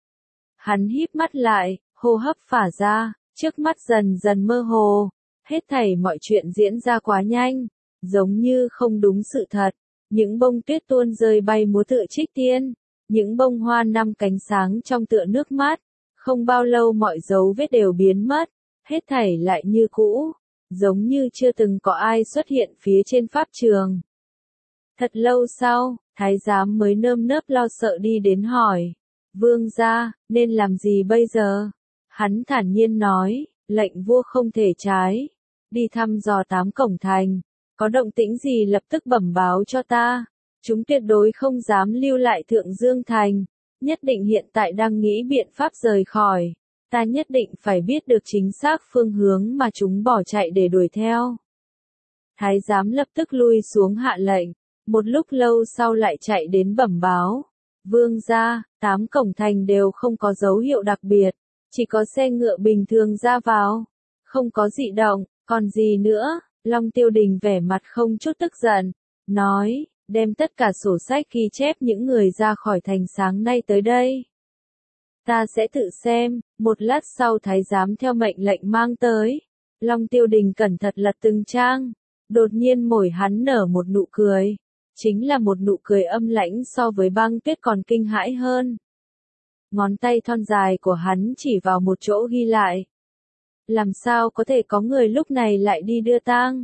Hắn híp mắt lại, hô hấp phả ra, trước mắt dần dần mơ hồ, hết thảy mọi chuyện diễn ra quá nhanh, giống như không đúng sự thật. Những bông tuyết tuôn rơi bay múa tựa trích tiên, những bông hoa năm cánh sáng trong tựa nước mắt, không bao lâu mọi dấu vết đều biến mất, hết thảy lại như cũ, giống như chưa từng có ai xuất hiện phía trên pháp trường. Thật lâu sau, thái giám mới nơm nớp lo sợ đi đến hỏi, vương gia, nên làm gì bây giờ? Hắn thản nhiên nói, lệnh vua không thể trái, đi thăm dò 8 cổng thành. Có động tĩnh gì lập tức bẩm báo cho ta. Chúng tuyệt đối không dám lưu lại Thượng Dương Thành. Nhất định hiện tại đang nghĩ biện pháp rời khỏi. Ta nhất định phải biết được chính xác phương hướng mà chúng bỏ chạy để đuổi theo. Thái giám lập tức lui xuống hạ lệnh. Một lúc lâu sau lại chạy đến bẩm báo. Vương gia, 8 cổng thành đều không có dấu hiệu đặc biệt. Chỉ có xe ngựa bình thường ra vào. Không có dị động, còn gì nữa? Long Tiêu Đình vẻ mặt không chút tức giận, nói, đem tất cả sổ sách ghi chép những người ra khỏi thành sáng nay tới đây. Ta sẽ tự xem, một lát sau thái giám theo mệnh lệnh mang tới. Long Tiêu Đình cẩn thận lật từng trang, đột nhiên môi hắn nở một nụ cười. Chính là một nụ cười âm lãnh so với băng tuyết còn kinh hãi hơn. Ngón tay thon dài của hắn chỉ vào một chỗ ghi lại. Làm sao có thể có người lúc này lại đi đưa tang?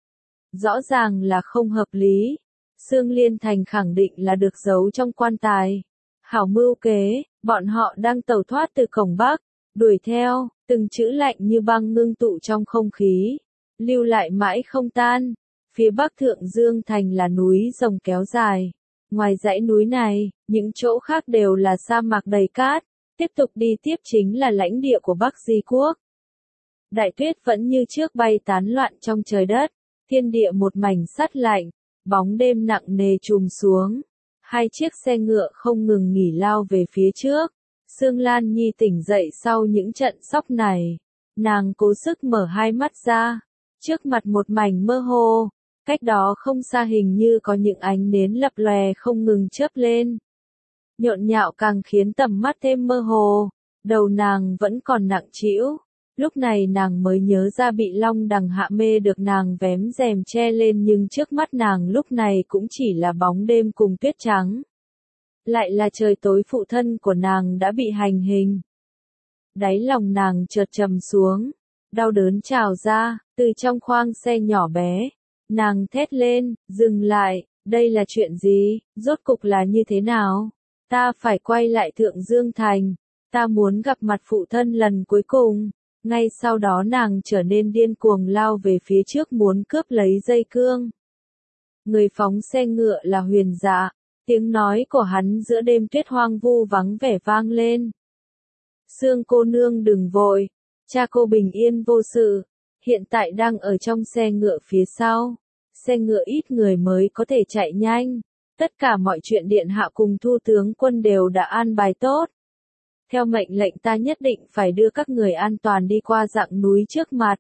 Rõ ràng là không hợp lý. Sương Liên Thành khẳng định là được giấu trong quan tài. Hảo mưu kế, bọn họ đang tẩu thoát từ cổng Bắc, đuổi theo, từng chữ lạnh như băng ngưng tụ trong không khí, lưu lại mãi không tan. Phía Bắc Thượng Dương Thành là núi rồng kéo dài. Ngoài dãy núi này, những chỗ khác đều là sa mạc đầy cát. Tiếp tục đi tiếp chính là lãnh địa của Bắc Di Quốc. Đại tuyết vẫn như trước bay tán loạn trong trời đất, thiên địa một mảnh sắt lạnh, bóng đêm nặng nề trùm xuống. Hai chiếc xe ngựa không ngừng nghỉ lao về phía trước. Sương Lan Nhi tỉnh dậy sau những trận sóc này. Nàng cố sức mở hai mắt ra. Trước mặt một mảnh mơ hồ. Cách đó không xa hình như có những ánh nến lập lòe không ngừng chớp lên. Nhộn nhạo càng khiến tầm mắt thêm mơ hồ. Đầu nàng vẫn còn nặng trĩu. Lúc này nàng mới nhớ ra bị Long Đằng hạ mê được nàng vén rèm che lên nhưng trước mắt nàng lúc này cũng chỉ là bóng đêm cùng tuyết trắng. Lại là trời tối phụ thân của nàng đã bị hành hình. Đáy lòng nàng chợt trầm xuống, đau đớn trào ra, từ trong khoang xe nhỏ bé. Nàng thét lên, dừng lại, đây là chuyện gì, rốt cục là như thế nào? Ta phải quay lại Thượng Dương Thành, ta muốn gặp mặt phụ thân lần cuối cùng. Ngay sau đó nàng trở nên điên cuồng lao về phía trước muốn cướp lấy dây cương. Người phóng xe ngựa là Huyền Dạ, tiếng nói của hắn giữa đêm tuyết hoang vu vắng vẻ vang lên. Sương cô nương đừng vội, cha cô bình yên vô sự, hiện tại đang ở trong xe ngựa phía sau. Xe ngựa ít người mới có thể chạy nhanh, tất cả mọi chuyện điện hạ cùng Thu tướng quân đều đã an bài tốt. Theo mệnh lệnh ta nhất định phải đưa các người an toàn đi qua dặng núi trước mặt.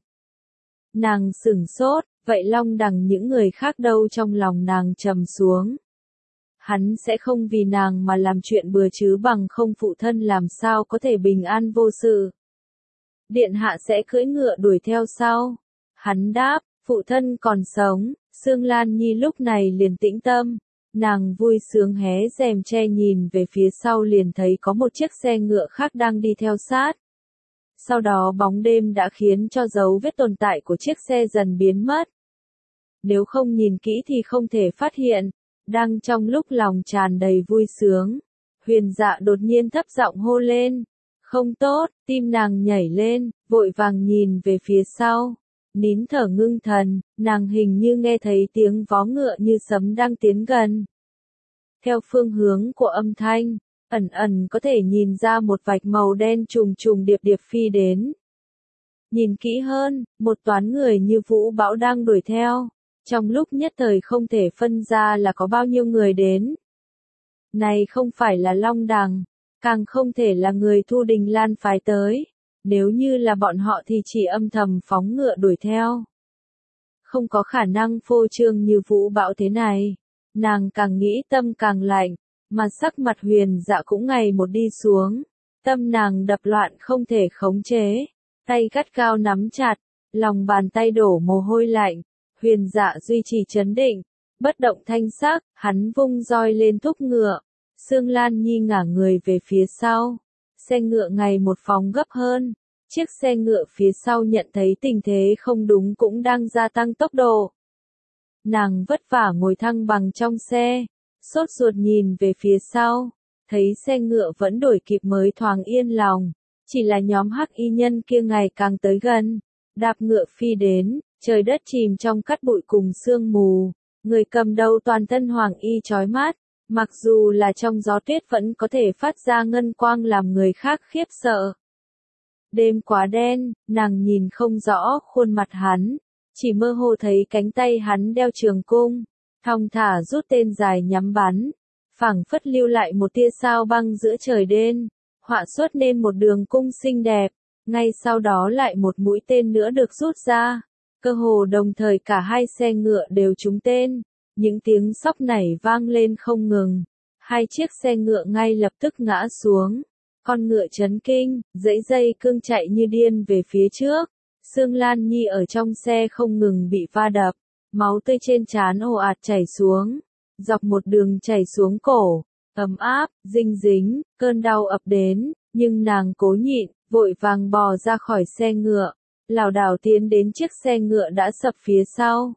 Nàng sửng sốt, vậy Long Đằng những người khác đâu? Trong lòng nàng trầm xuống. Hắn sẽ không vì nàng mà làm chuyện bừa chứ bằng không phụ thân làm sao có thể bình an vô sự. Điện hạ sẽ cưỡi ngựa đuổi theo sau. Hắn đáp, phụ thân còn sống. Sương Lan Nhi lúc này liền tĩnh tâm. Nàng vui sướng hé rèm che nhìn về phía sau liền thấy có một chiếc xe ngựa khác đang đi theo sát. Sau đó bóng đêm đã khiến cho dấu vết tồn tại của chiếc xe dần biến mất. Nếu không nhìn kỹ thì không thể phát hiện. Đang trong lúc lòng tràn đầy vui sướng, Huyền Dạ đột nhiên thấp giọng hô lên. Không tốt, tim nàng nhảy lên, vội vàng nhìn về phía sau. Nín thở ngưng thần, nàng hình như nghe thấy tiếng vó ngựa như sấm đang tiến gần. Theo phương hướng của âm thanh, ẩn ẩn có thể nhìn ra một vạch màu đen trùng trùng điệp điệp phi đến. Nhìn kỹ hơn, một toán người như vũ bão đang đuổi theo. Trong lúc nhất thời không thể phân ra là có bao nhiêu người đến. Này không phải là Long Đằng, càng không thể là người Thu Đình Lan phái tới. Nếu như là bọn họ thì chỉ âm thầm phóng ngựa đuổi theo. Không có khả năng phô trương như vũ bão thế này. Nàng càng nghĩ tâm càng lạnh, mà sắc mặt Huyền Dạ cũng ngày một đi xuống. Tâm nàng đập loạn không thể khống chế, tay gắt gao nắm chặt, lòng bàn tay đổ mồ hôi lạnh. Huyền Dạ duy trì trấn định, bất động thanh sắc, hắn vung roi lên thúc ngựa. Sương Lan Nhi ngả người về phía sau. Xe ngựa ngày một phóng gấp hơn. Chiếc xe ngựa phía sau nhận thấy tình thế không đúng cũng đang gia tăng tốc độ. Nàng vất vả ngồi thăng bằng trong xe, sốt ruột nhìn về phía sau, thấy xe ngựa vẫn đuổi kịp mới thoáng yên lòng. Chỉ là nhóm hắc y nhân kia ngày càng tới gần, đạp ngựa phi đến, trời đất chìm trong cát bụi cùng sương mù. Người cầm đầu toàn thân hoàng y chói mắt, mặc dù là trong gió tuyết vẫn có thể phát ra ngân quang làm người khác khiếp sợ. Đêm quá đen, nàng nhìn không rõ khuôn mặt hắn, chỉ mơ hồ thấy cánh tay hắn đeo trường cung, thong thả rút tên dài nhắm bắn, phảng phất lưu lại một tia sao băng giữa trời đêm, họa xuất nên một đường cung xinh đẹp, ngay sau đó lại một mũi tên nữa được rút ra, cơ hồ đồng thời cả hai xe ngựa đều trúng tên, những tiếng xóc nảy vang lên không ngừng, hai chiếc xe ngựa ngay lập tức ngã xuống. Con ngựa chấn kinh, dãy dây cương chạy như điên về phía trước. Sương Lan Nhi ở trong xe không ngừng bị va đập, máu tươi trên trán ồ ạt chảy xuống, dọc một đường chảy xuống cổ, ấm áp, dinh dính, cơn đau ập đến, nhưng nàng cố nhịn, vội vàng bò ra khỏi xe ngựa, lảo đảo tiến đến chiếc xe ngựa đã sập phía sau.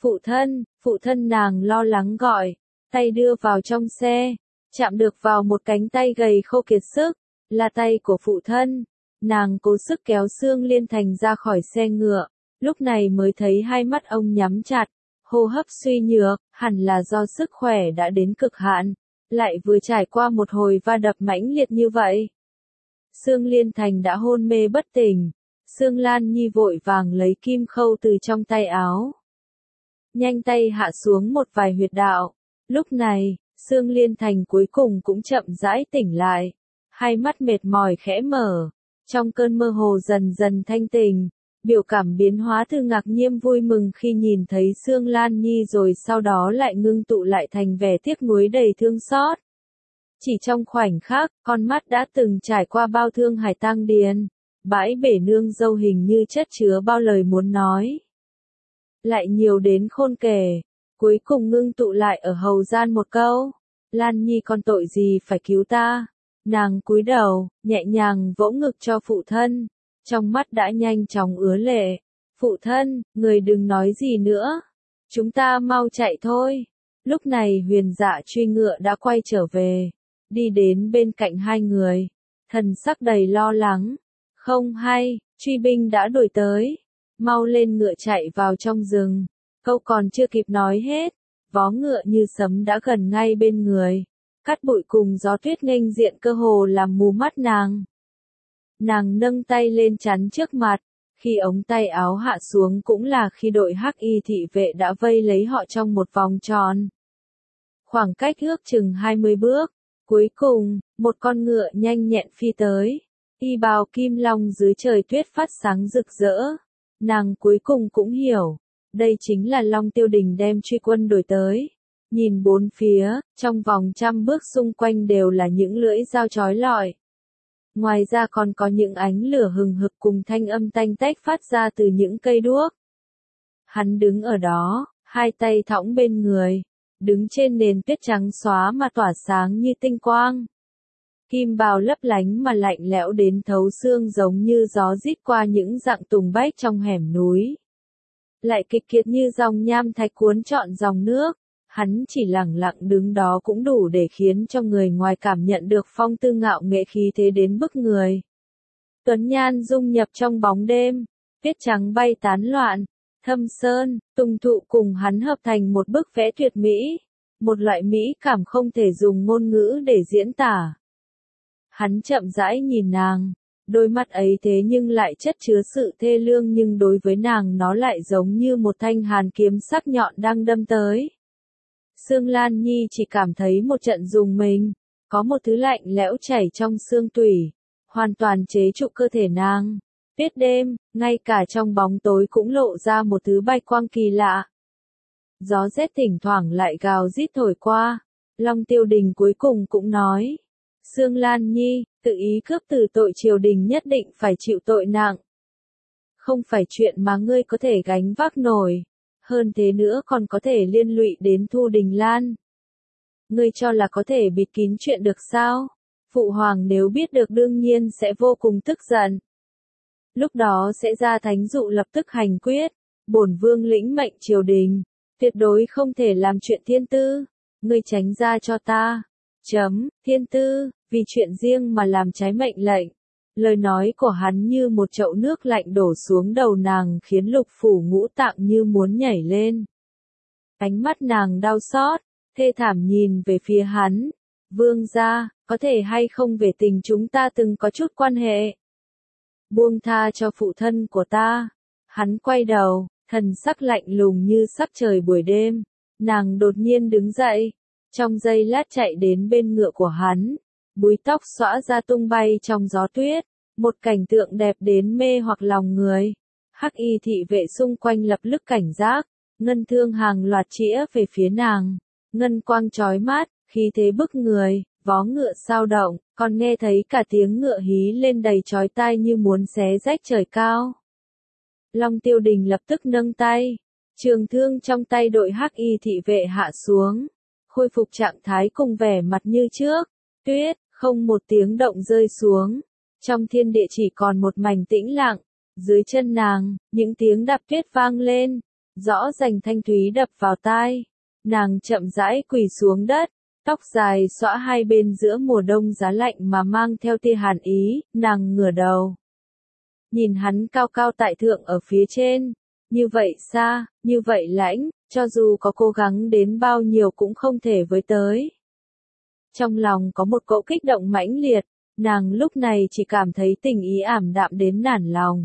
Phụ thân nàng lo lắng gọi, tay đưa vào trong xe, chạm được vào một cánh tay gầy khô kiệt sức. Là tay của phụ thân, nàng cố sức kéo Sương Liên Thành ra khỏi xe ngựa, lúc này mới thấy hai mắt ông nhắm chặt, hô hấp suy nhược, hẳn là do sức khỏe đã đến cực hạn, lại vừa trải qua một hồi va đập mãnh liệt như vậy. Sương Liên Thành đã hôn mê bất tỉnh, Sương Lan Nhi vội vàng lấy kim khâu từ trong tay áo. Nhanh tay hạ xuống một vài huyệt đạo, lúc này, Sương Liên Thành cuối cùng cũng chậm rãi tỉnh lại. Hai mắt mệt mỏi khẽ mở, trong cơn mơ hồ dần dần thanh tỉnh, biểu cảm biến hóa từ ngạc nhiên vui mừng khi nhìn thấy Sương Lan Nhi rồi sau đó lại ngưng tụ lại thành vẻ tiếc nuối đầy thương xót. Chỉ trong khoảnh khắc, con mắt đã từng trải qua bao thương hải tang điền, bãi bể nương dâu hình như chất chứa bao lời muốn nói. Lại nhiều đến khôn kể, cuối cùng ngưng tụ lại ở hầu gian một câu, Lan Nhi con tội gì phải cứu ta. Nàng cúi đầu, nhẹ nhàng vỗ ngực cho phụ thân, trong mắt đã nhanh chóng ứa lệ. Phụ thân, người đừng nói gì nữa, chúng ta mau chạy thôi. Lúc này Huyền Dạ truy ngựa đã quay trở về, đi đến bên cạnh hai người, thần sắc đầy lo lắng. Không hay, truy binh đã đuổi tới, mau lên ngựa chạy vào trong rừng. Câu còn chưa kịp nói hết, vó ngựa như sấm đã gần ngay bên người. Cát bụi cùng gió tuyết nghênh diện cơ hồ làm mù mắt nàng. Nàng nâng tay lên chắn trước mặt, khi ống tay áo hạ xuống cũng là khi đội hắc y thị vệ đã vây lấy họ trong một vòng tròn. Khoảng cách ước chừng 20 bước, cuối cùng, một con ngựa nhanh nhẹn phi tới, y bào kim long dưới trời tuyết phát sáng rực rỡ. Nàng cuối cùng cũng hiểu, đây chính là Long Tiêu Đình đem truy quân đuổi tới. Nhìn bốn phía, trong vòng 100 bước xung quanh đều là những lưỡi dao chói lọi. Ngoài ra còn có những ánh lửa hừng hực cùng thanh âm tanh tách phát ra từ những cây đuốc. Hắn đứng ở đó, hai tay thõng bên người, đứng trên nền tuyết trắng xóa mà tỏa sáng như tinh quang. Kim bào lấp lánh mà lạnh lẽo đến thấu xương giống như gió rít qua những rặng tùng bách trong hẻm núi. Lại kịch kiệt như dòng nham thạch cuốn trọn dòng nước, hắn chỉ lẳng lặng đứng đó cũng đủ để khiến cho người ngoài cảm nhận được phong tư ngạo nghệ khí thế đến bức người. Tuấn nhan dung nhập trong bóng đêm, tuyết trắng bay tán loạn, thâm sơn, tùng thụ cùng hắn hợp thành một bức vẽ tuyệt mỹ, một loại mỹ cảm không thể dùng ngôn ngữ để diễn tả. Hắn chậm rãi nhìn nàng, đôi mắt ấy thế nhưng lại chất chứa sự thê lương, nhưng đối với nàng nó lại giống như một thanh hàn kiếm sắc nhọn đang đâm tới. Sương Lan Nhi chỉ cảm thấy một trận rùng mình, có một thứ lạnh lẽo chảy trong xương tủy, hoàn toàn chế trụ cơ thể nàng. Tuyết đêm, ngay cả trong bóng tối cũng lộ ra một thứ bạch quang kỳ lạ. Gió rét thỉnh thoảng lại gào rít thổi qua, Long Tiêu Đình cuối cùng cũng nói. Sương Lan Nhi, tự ý cướp từ tội triều đình nhất định phải chịu tội nặng. Không phải chuyện mà ngươi có thể gánh vác nổi, hơn thế nữa còn có thể liên lụy đến Thu Đình Lan. Ngươi cho là có thể bịt kín chuyện được sao? Phụ hoàng nếu biết được đương nhiên sẽ vô cùng tức giận. Lúc đó sẽ ra thánh dụ lập tức hành quyết, bổn vương lĩnh mệnh triều đình, tuyệt đối không thể làm chuyện thiên tư, ngươi tránh ra cho ta. Thiên tư, vì chuyện riêng mà làm trái mệnh lệnh. Lời nói của hắn như một chậu nước lạnh đổ xuống đầu nàng khiến lục phủ ngũ tạng như muốn nhảy lên. Ánh mắt nàng đau xót, thê thảm nhìn về phía hắn. Vương gia, có thể hay không về tình chúng ta từng có chút quan hệ. Buông tha cho phụ thân của ta. Hắn quay đầu, thần sắc lạnh lùng như sắc trời buổi đêm. Nàng đột nhiên đứng dậy. Trong giây lát chạy đến bên ngựa của hắn, búi tóc xõa ra tung bay trong gió tuyết, một cảnh tượng đẹp đến mê hoặc lòng người. Hắc y thị vệ xung quanh lập tức cảnh giác, ngân thương hàng loạt chĩa về phía nàng, ngân quang chói mắt, khí thế bức người, vó ngựa sao động, còn nghe thấy cả tiếng ngựa hí lên đầy chói tai như muốn xé rách trời cao. Long Tiêu Đình lập tức nâng tay, trường thương trong tay đội hắc y thị vệ hạ xuống. Khôi phục trạng thái cùng vẻ mặt như trước, tuyết, không một tiếng động rơi xuống. Trong thiên địa chỉ còn một mảnh tĩnh lặng, dưới chân nàng, những tiếng đạp tuyết vang lên, rõ rành thanh thúy đập vào tai. Nàng chậm rãi quỳ xuống đất, tóc dài xõa hai bên giữa mùa đông giá lạnh mà mang theo tia hàn ý, nàng ngửa đầu. Nhìn hắn cao cao tại thượng ở phía trên, như vậy xa, như vậy lãnh, cho dù có cố gắng đến bao nhiêu cũng không thể với tới. Trong lòng có một cỗ kích động mãnh liệt, nàng lúc này chỉ cảm thấy tình ý ảm đạm đến nản lòng.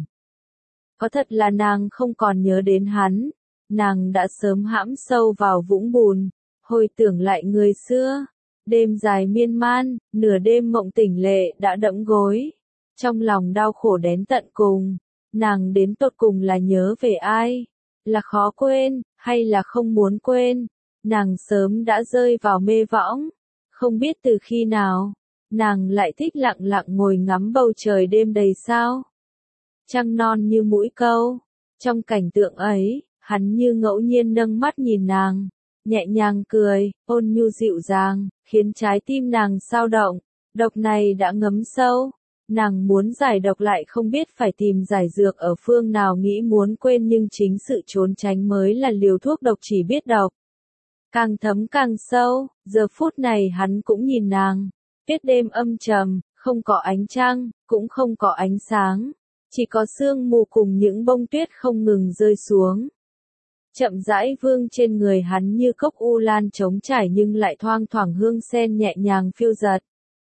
Có thật là nàng không còn nhớ đến hắn, nàng đã sớm hãm sâu vào vũng bùn, hồi tưởng lại người xưa. Đêm dài miên man, nửa đêm mộng tỉnh lệ đã đẫm gối. Trong lòng đau khổ đến tận cùng, nàng đến tột cùng là nhớ về ai? Là khó quên, hay là không muốn quên? Nàng sớm đã rơi vào mê võng. Không biết từ khi nào, nàng lại thích lặng lặng ngồi ngắm bầu trời đêm đầy sao. Trăng non như mũi câu. Trong cảnh tượng ấy, hắn như ngẫu nhiên nâng mắt nhìn nàng, nhẹ nhàng cười, ôn nhu dịu dàng, khiến trái tim nàng xao động. Độc này đã ngấm sâu. Nàng muốn giải độc lại không biết phải tìm giải dược ở phương nào, nghĩ muốn quên nhưng chính sự trốn tránh mới là liều thuốc độc chỉ biết độc. Càng thấm càng sâu, giờ phút này hắn cũng nhìn nàng. Tuyết đêm âm trầm, không có ánh trăng, cũng không có ánh sáng. Chỉ có sương mù cùng những bông tuyết không ngừng rơi xuống. Chậm rãi vương trên người hắn như cốc u lan trống trải nhưng lại thoang thoảng hương sen nhẹ nhàng phiêu dật.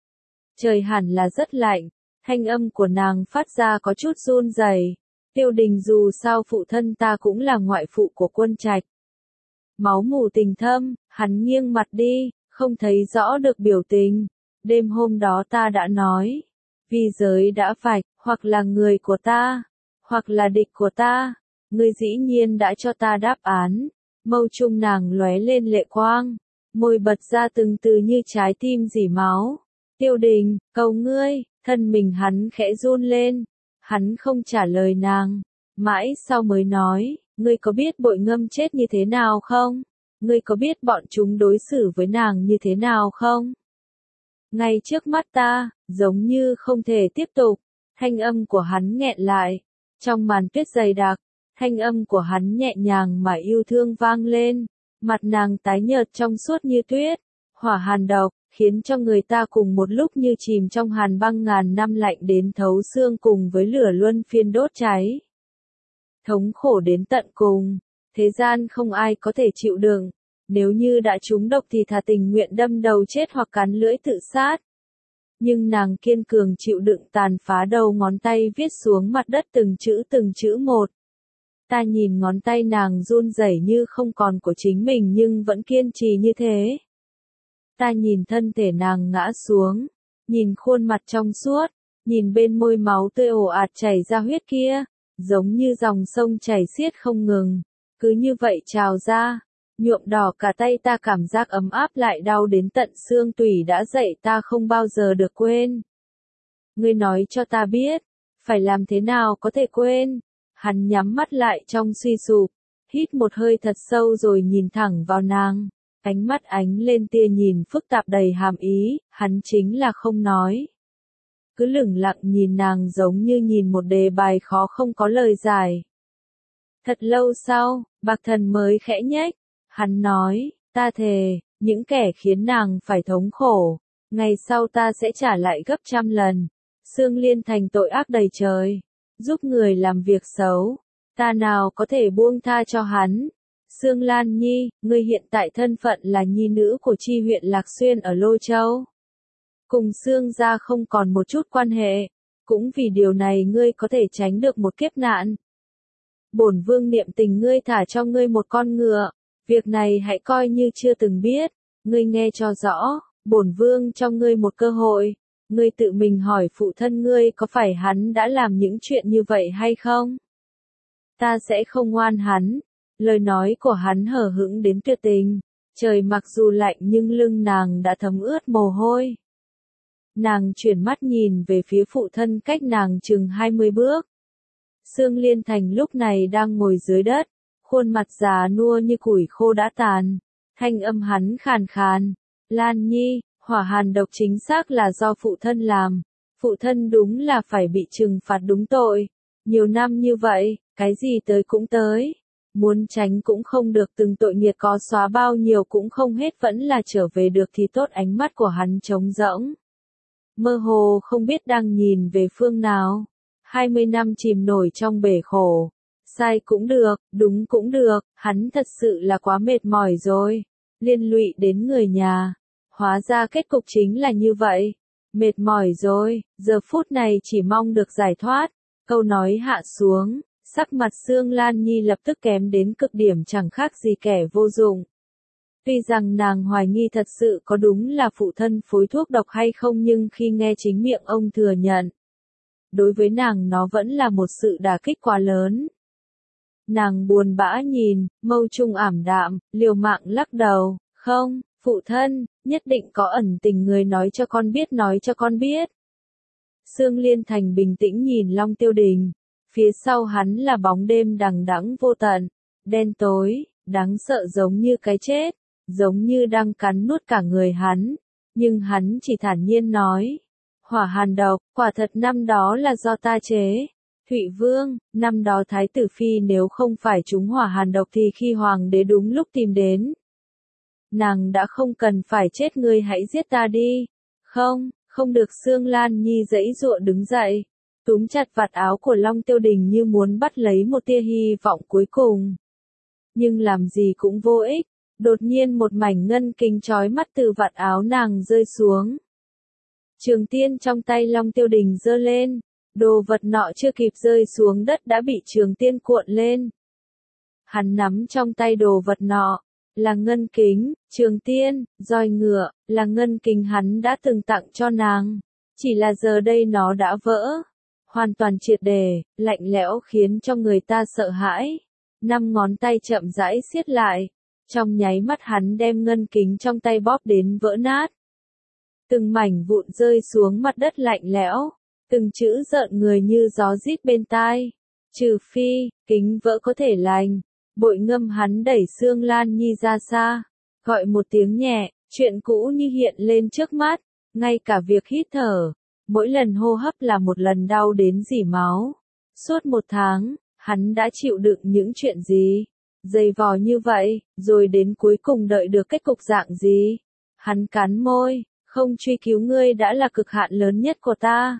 Trời hẳn là rất lạnh. Thanh âm của nàng phát ra có chút run rẩy. Tiêu Đình dù sao phụ thân ta cũng là ngoại phụ của Quân Trạch. Máu mù tình thâm, hắn nghiêng mặt đi, không thấy rõ được biểu tình. Đêm hôm đó ta đã nói, vì giới đã vạch, hoặc là người của ta, hoặc là địch của ta. Ngươi dĩ nhiên đã cho ta đáp án. Mâu trung nàng lóe lên lệ quang, môi bật ra từng từ như trái tim rỉ máu. Tiêu Đình, cầu ngươi. Thân mình hắn khẽ run lên, hắn không trả lời nàng, mãi sau mới nói, ngươi có biết Bội Ngâm chết như thế nào không? ngươi có biết bọn chúng đối xử với nàng như thế nào không? Ngay trước mắt ta, giống như không thể tiếp tục, thanh âm của hắn nghẹn lại, trong màn tuyết dày đặc, thanh âm của hắn nhẹ nhàng mà yêu thương vang lên, mặt nàng tái nhợt trong suốt như tuyết, hỏa hàn độc, khiến cho người ta cùng một lúc như chìm trong hàn băng ngàn năm lạnh đến thấu xương cùng với lửa luân phiên đốt cháy. Thống khổ đến tận cùng, thế gian không ai có thể chịu đựng, nếu như đã trúng độc thì thà tình nguyện đâm đầu chết hoặc cắn lưỡi tự sát. Nhưng nàng kiên cường chịu đựng tàn phá đầu ngón tay viết xuống mặt đất từng chữ một. Ta nhìn ngón tay nàng run rẩy như không còn của chính mình nhưng vẫn kiên trì như thế. Ta nhìn thân thể nàng ngã xuống, nhìn khuôn mặt trong suốt, nhìn bên môi máu tươi ồ ạt chảy ra huyết kia, giống như dòng sông chảy xiết không ngừng, cứ như vậy trào ra, nhuộm đỏ cả tay ta, cảm giác ấm áp lại đau đến tận xương tủy đã dậy ta không bao giờ được quên. Ngươi nói cho ta biết, phải làm thế nào có thể quên? Hắn nhắm mắt lại trong suy sụp, hít một hơi thật sâu rồi nhìn thẳng vào nàng, ánh mắt ánh lên tia nhìn phức tạp đầy hàm ý, hắn chính là không nói. Cứ lẳng lặng nhìn nàng giống như nhìn một đề bài khó không có lời giải. Thật lâu sau, Bạc Thần mới khẽ nhếch, hắn nói, ta thề, những kẻ khiến nàng phải thống khổ, ngày sau ta sẽ trả lại gấp trăm lần. Sương Liên Thành tội ác đầy trời, giúp người làm việc xấu, ta nào có thể buông tha cho hắn. Sương Lan Nhi, ngươi hiện tại thân phận là nhi nữ của chi huyện Lạc Xuyên ở Lô Châu. Cùng Sương gia không còn một chút quan hệ, cũng vì điều này ngươi có thể tránh được một kiếp nạn. Bổn vương niệm tình ngươi thả cho ngươi một con ngựa, việc này hãy coi như chưa từng biết, ngươi nghe cho rõ, bổn vương cho ngươi một cơ hội, ngươi tự mình hỏi phụ thân ngươi có phải hắn đã làm những chuyện như vậy hay không? Ta sẽ không oan hắn. Lời nói của hắn hờ hững đến tuyệt tình, trời mặc dù lạnh nhưng lưng nàng đã thấm ướt mồ hôi. Nàng chuyển mắt nhìn về phía phụ thân cách nàng chừng 20 bước. Sương Liên Thành lúc này đang ngồi dưới đất, khuôn mặt già nua như củi khô đã tàn, thanh âm hắn khàn khàn. Lan Nhi, hỏa hàn độc chính xác là do phụ thân làm, phụ thân đúng là phải bị trừng phạt đúng tội. Nhiều năm như vậy, cái gì tới cũng tới. Muốn tránh cũng không được, từng tội nghiệt có xóa bao nhiêu cũng không hết, vẫn là trở về được thì tốt. Ánh mắt của hắn trống rỗng, mơ hồ không biết đang nhìn về phương nào. 20 năm chìm nổi trong bể khổ, sai cũng được, đúng cũng được, hắn thật sự là quá mệt mỏi rồi, liên lụy đến người nhà. Hóa ra kết cục chính là như vậy, mệt mỏi rồi, giờ phút này chỉ mong được giải thoát. Câu nói hạ xuống. Sắc mặt Sương Lan Nhi lập tức kém đến cực điểm, chẳng khác gì kẻ vô dụng. Tuy rằng nàng hoài nghi thật sự có đúng là phụ thân phối thuốc độc hay không, nhưng khi nghe chính miệng ông thừa nhận, đối với nàng nó vẫn là một sự đả kích quá lớn. Nàng buồn bã nhìn, mâu trung ảm đạm, liều mạng lắc đầu, không, phụ thân, nhất định có ẩn tình, người nói cho con biết, nói cho con biết. Sương Liên Thành bình tĩnh nhìn Long Tiêu Đình. Phía sau hắn là bóng đêm đằng đẵng vô tận, đen tối, đáng sợ giống như cái chết, giống như đang cắn nuốt cả người hắn. Nhưng hắn chỉ thản nhiên nói, hỏa hàn độc, quả thật năm đó là do ta chế. Thụy Vương, năm đó Thái tử Phi nếu không phải trúng hỏa hàn độc thì khi hoàng đế đúng lúc tìm đến, nàng đã không cần phải chết, ngươi hãy giết ta đi. Không, không được. Sương Lan Nhi giãy giụa đứng dậy, túm chặt vạt áo của Long Tiêu Đình như muốn bắt lấy một tia hy vọng cuối cùng. Nhưng làm gì cũng vô ích, đột nhiên một mảnh ngân kính chói mắt từ vạt áo nàng rơi xuống. Trường tiên trong tay Long Tiêu Đình giơ lên, đồ vật nọ chưa kịp rơi xuống đất đã bị trường tiên cuộn lên. Hắn nắm trong tay đồ vật nọ, là ngân kính, trường tiên, roi ngựa, là ngân kính hắn đã từng tặng cho nàng. Chỉ là giờ đây nó đã vỡ. Hoàn toàn triệt để, lạnh lẽo khiến cho người ta sợ hãi. 5 ngón tay chậm rãi siết lại. Trong nháy mắt hắn đem ngân kính trong tay bóp đến vỡ nát. Từng mảnh vụn rơi xuống mặt đất lạnh lẽo. Từng chữ rợn người như gió rít bên tai. Trừ phi, kính vỡ có thể lành. Bội Ngâm hắn đẩy Sương Lan Nhi ra xa, gọi một tiếng nhẹ, chuyện cũ như hiện lên trước mắt, ngay cả việc hít thở, mỗi lần hô hấp là một lần đau đến rỉ máu. Suốt 1 tháng, hắn đã chịu đựng những chuyện gì? Dày vò như vậy, rồi đến cuối cùng đợi được kết cục dạng gì? Hắn cắn môi, không truy cứu ngươi đã là cực hạn lớn nhất của ta.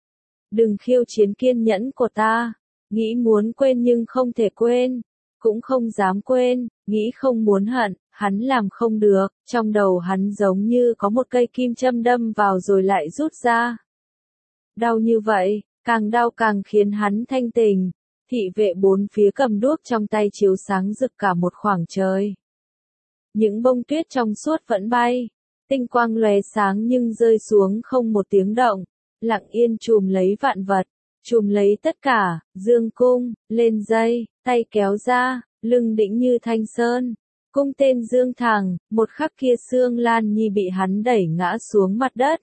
Đừng khiêu chiến kiên nhẫn của ta, nghĩ muốn quên nhưng không thể quên, cũng không dám quên, nghĩ không muốn hận, hắn làm không được, trong đầu hắn giống như có một cây kim châm đâm vào rồi lại rút ra. Đau như vậy, càng đau càng khiến hắn thanh tỉnh. Thị vệ bốn phía cầm đuốc trong tay chiếu sáng rực cả một khoảng trời. Những bông tuyết trong suốt vẫn bay, tinh quang lóe sáng nhưng rơi xuống không một tiếng động, lặng yên chùm lấy vạn vật, chùm lấy tất cả, dương cung, lên dây, tay kéo ra, lưng đĩnh như thanh sơn. Cung tên dương thẳng, một khắc kia Sương Lan Nhi bị hắn đẩy ngã xuống mặt đất.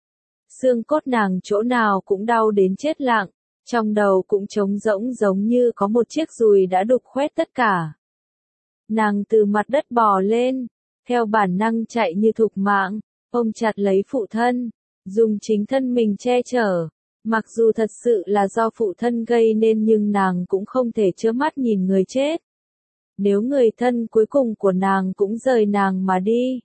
Xương cốt nàng chỗ nào cũng đau đến chết lặng, trong đầu cũng trống rỗng giống như có một chiếc dùi đã đục khoét tất cả. Nàng từ mặt đất bò lên, theo bản năng chạy như thục mạng, ôm chặt lấy phụ thân, dùng chính thân mình che chở. Mặc dù thật sự là do phụ thân gây nên nhưng nàng cũng không thể trơ mắt nhìn người chết. Nếu người thân cuối cùng của nàng cũng rời nàng mà đi.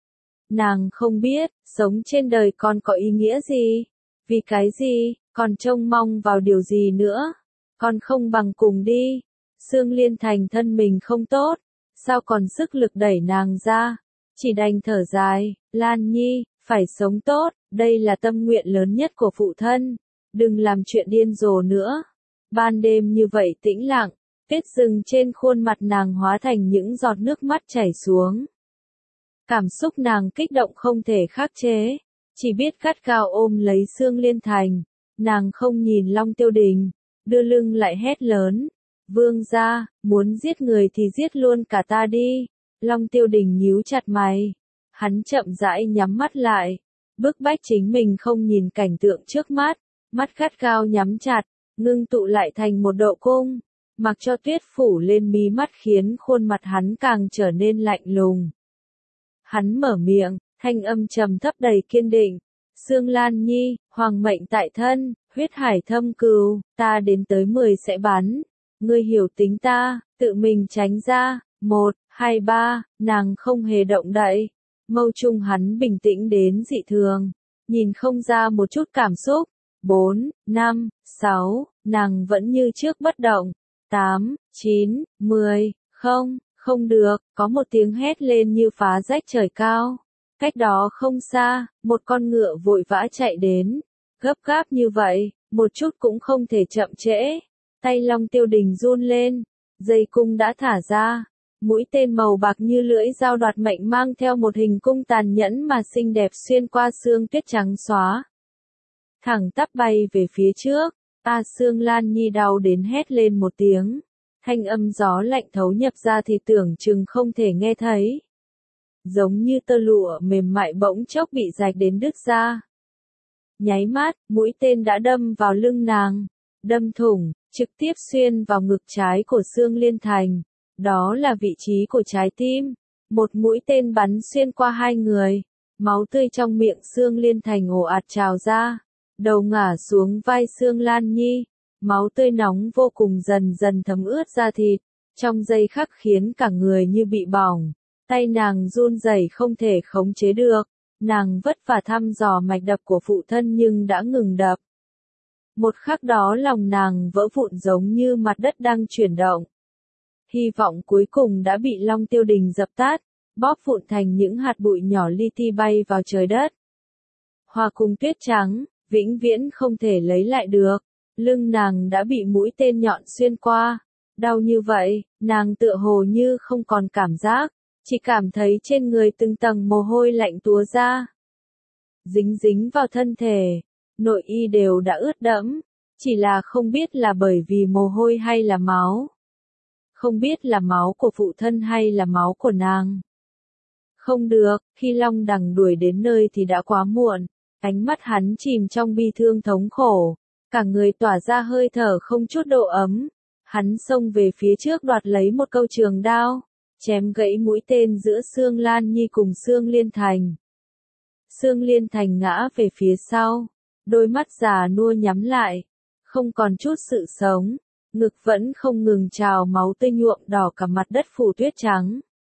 Nàng không biết, sống trên đời còn có ý nghĩa gì? Vì cái gì? Còn trông mong vào điều gì nữa? Còn không bằng cùng đi. Sương Liên Thành thân mình không tốt, sao còn sức lực đẩy nàng ra? Chỉ đành thở dài, Lan Nhi, phải sống tốt, đây là tâm nguyện lớn nhất của phụ thân. Đừng làm chuyện điên rồ nữa. Ban đêm như vậy tĩnh lặng, tuyết rừng trên khuôn mặt nàng hóa thành những giọt nước mắt chảy xuống. Cảm xúc nàng kích động không thể khắc chế, chỉ biết gắt gao ôm lấy Sương Liên Thành. Nàng không nhìn Long Tiêu Đình, đưa lưng lại hét lớn. Vương gia, muốn giết người thì giết luôn cả ta đi. Long Tiêu Đình nhíu chặt mày. Hắn chậm rãi nhắm mắt lại, bức bách chính mình không nhìn cảnh tượng trước mắt. Mắt gắt gao nhắm chặt, ngưng tụ lại thành một độ cung. Mặc cho tuyết phủ lên mí mắt khiến khuôn mặt hắn càng trở nên lạnh lùng. Hắn mở miệng, thanh âm trầm thấp đầy kiên định. Sương Lan Nhi, hoàng mệnh tại thân, huyết hải thâm cừu, ta đến tới 10 sẽ bắn. Ngươi hiểu tính ta, tự mình tránh ra. 1, 2, 3, nàng không hề động đậy. Mâu trung hắn bình tĩnh đến dị thường, nhìn không ra một chút cảm xúc. 4, 5, 6, nàng vẫn như trước bất động. 8, 9, 10, không được, có một tiếng hét lên như phá rách trời cao. Cách đó không xa, một con ngựa vội vã chạy đến, gấp gáp như vậy, một chút cũng không thể chậm trễ. Tay Long Tiêu Đình run lên, dây cung đã thả ra, mũi tên màu bạc như lưỡi dao đoạt mệnh mang theo một hình cung tàn nhẫn mà xinh đẹp xuyên qua xương tuyết trắng xóa. Thẳng tắp bay về phía trước, Sương Lan Nhi đau đến hét lên một tiếng. Thanh âm gió lạnh thấu nhập ra thì tưởng chừng không thể nghe thấy. Giống như tơ lụa mềm mại bỗng chốc bị rạch đến đứt ra. Nháy mắt, mũi tên đã đâm vào lưng nàng, đâm thủng, trực tiếp xuyên vào ngực trái của Sương Liên Thành. Đó là vị trí của trái tim. Một mũi tên bắn xuyên qua hai người, máu tươi trong miệng Sương Liên Thành ồ ạt trào ra, đầu ngả xuống vai Sương Lan Nhi. Máu tươi nóng vô cùng dần dần thấm ướt da thịt, trong giây khắc khiến cả người như bị bỏng. Tay nàng run rẩy không thể khống chế được, nàng vất vả thăm dò mạch đập của phụ thân nhưng đã ngừng đập. Một khắc đó lòng nàng vỡ vụn giống như mặt đất đang chuyển động. Hy vọng cuối cùng đã bị Long Tiêu Đình dập tắt, bóp vụn thành những hạt bụi nhỏ li ti bay vào trời đất. Hòa cùng tuyết trắng, vĩnh viễn không thể lấy lại được. Lưng nàng đã bị mũi tên nhọn xuyên qua. Đau như vậy, nàng tựa hồ như không còn cảm giác, chỉ cảm thấy trên người từng tầng mồ hôi lạnh túa ra. Dính dính vào thân thể, nội y đều đã ướt đẫm, chỉ là không biết là bởi vì mồ hôi hay là máu. Không biết là máu của phụ thân hay là máu của nàng. Không được, khi Long Đằng đuổi đến nơi thì đã quá muộn, ánh mắt hắn chìm trong bi thương thống khổ. Cả người tỏa ra hơi thở không chút độ ấm. Hắn xông về phía trước đoạt lấy một câu trường đao, chém gãy mũi tên giữa Sương Lan Nhi cùng Sương Liên Thành. Sương Liên Thành ngã về phía sau, đôi mắt già nua nhắm lại, không còn chút sự sống, ngực vẫn không ngừng trào máu tươi nhuộm đỏ cả mặt đất phủ tuyết trắng.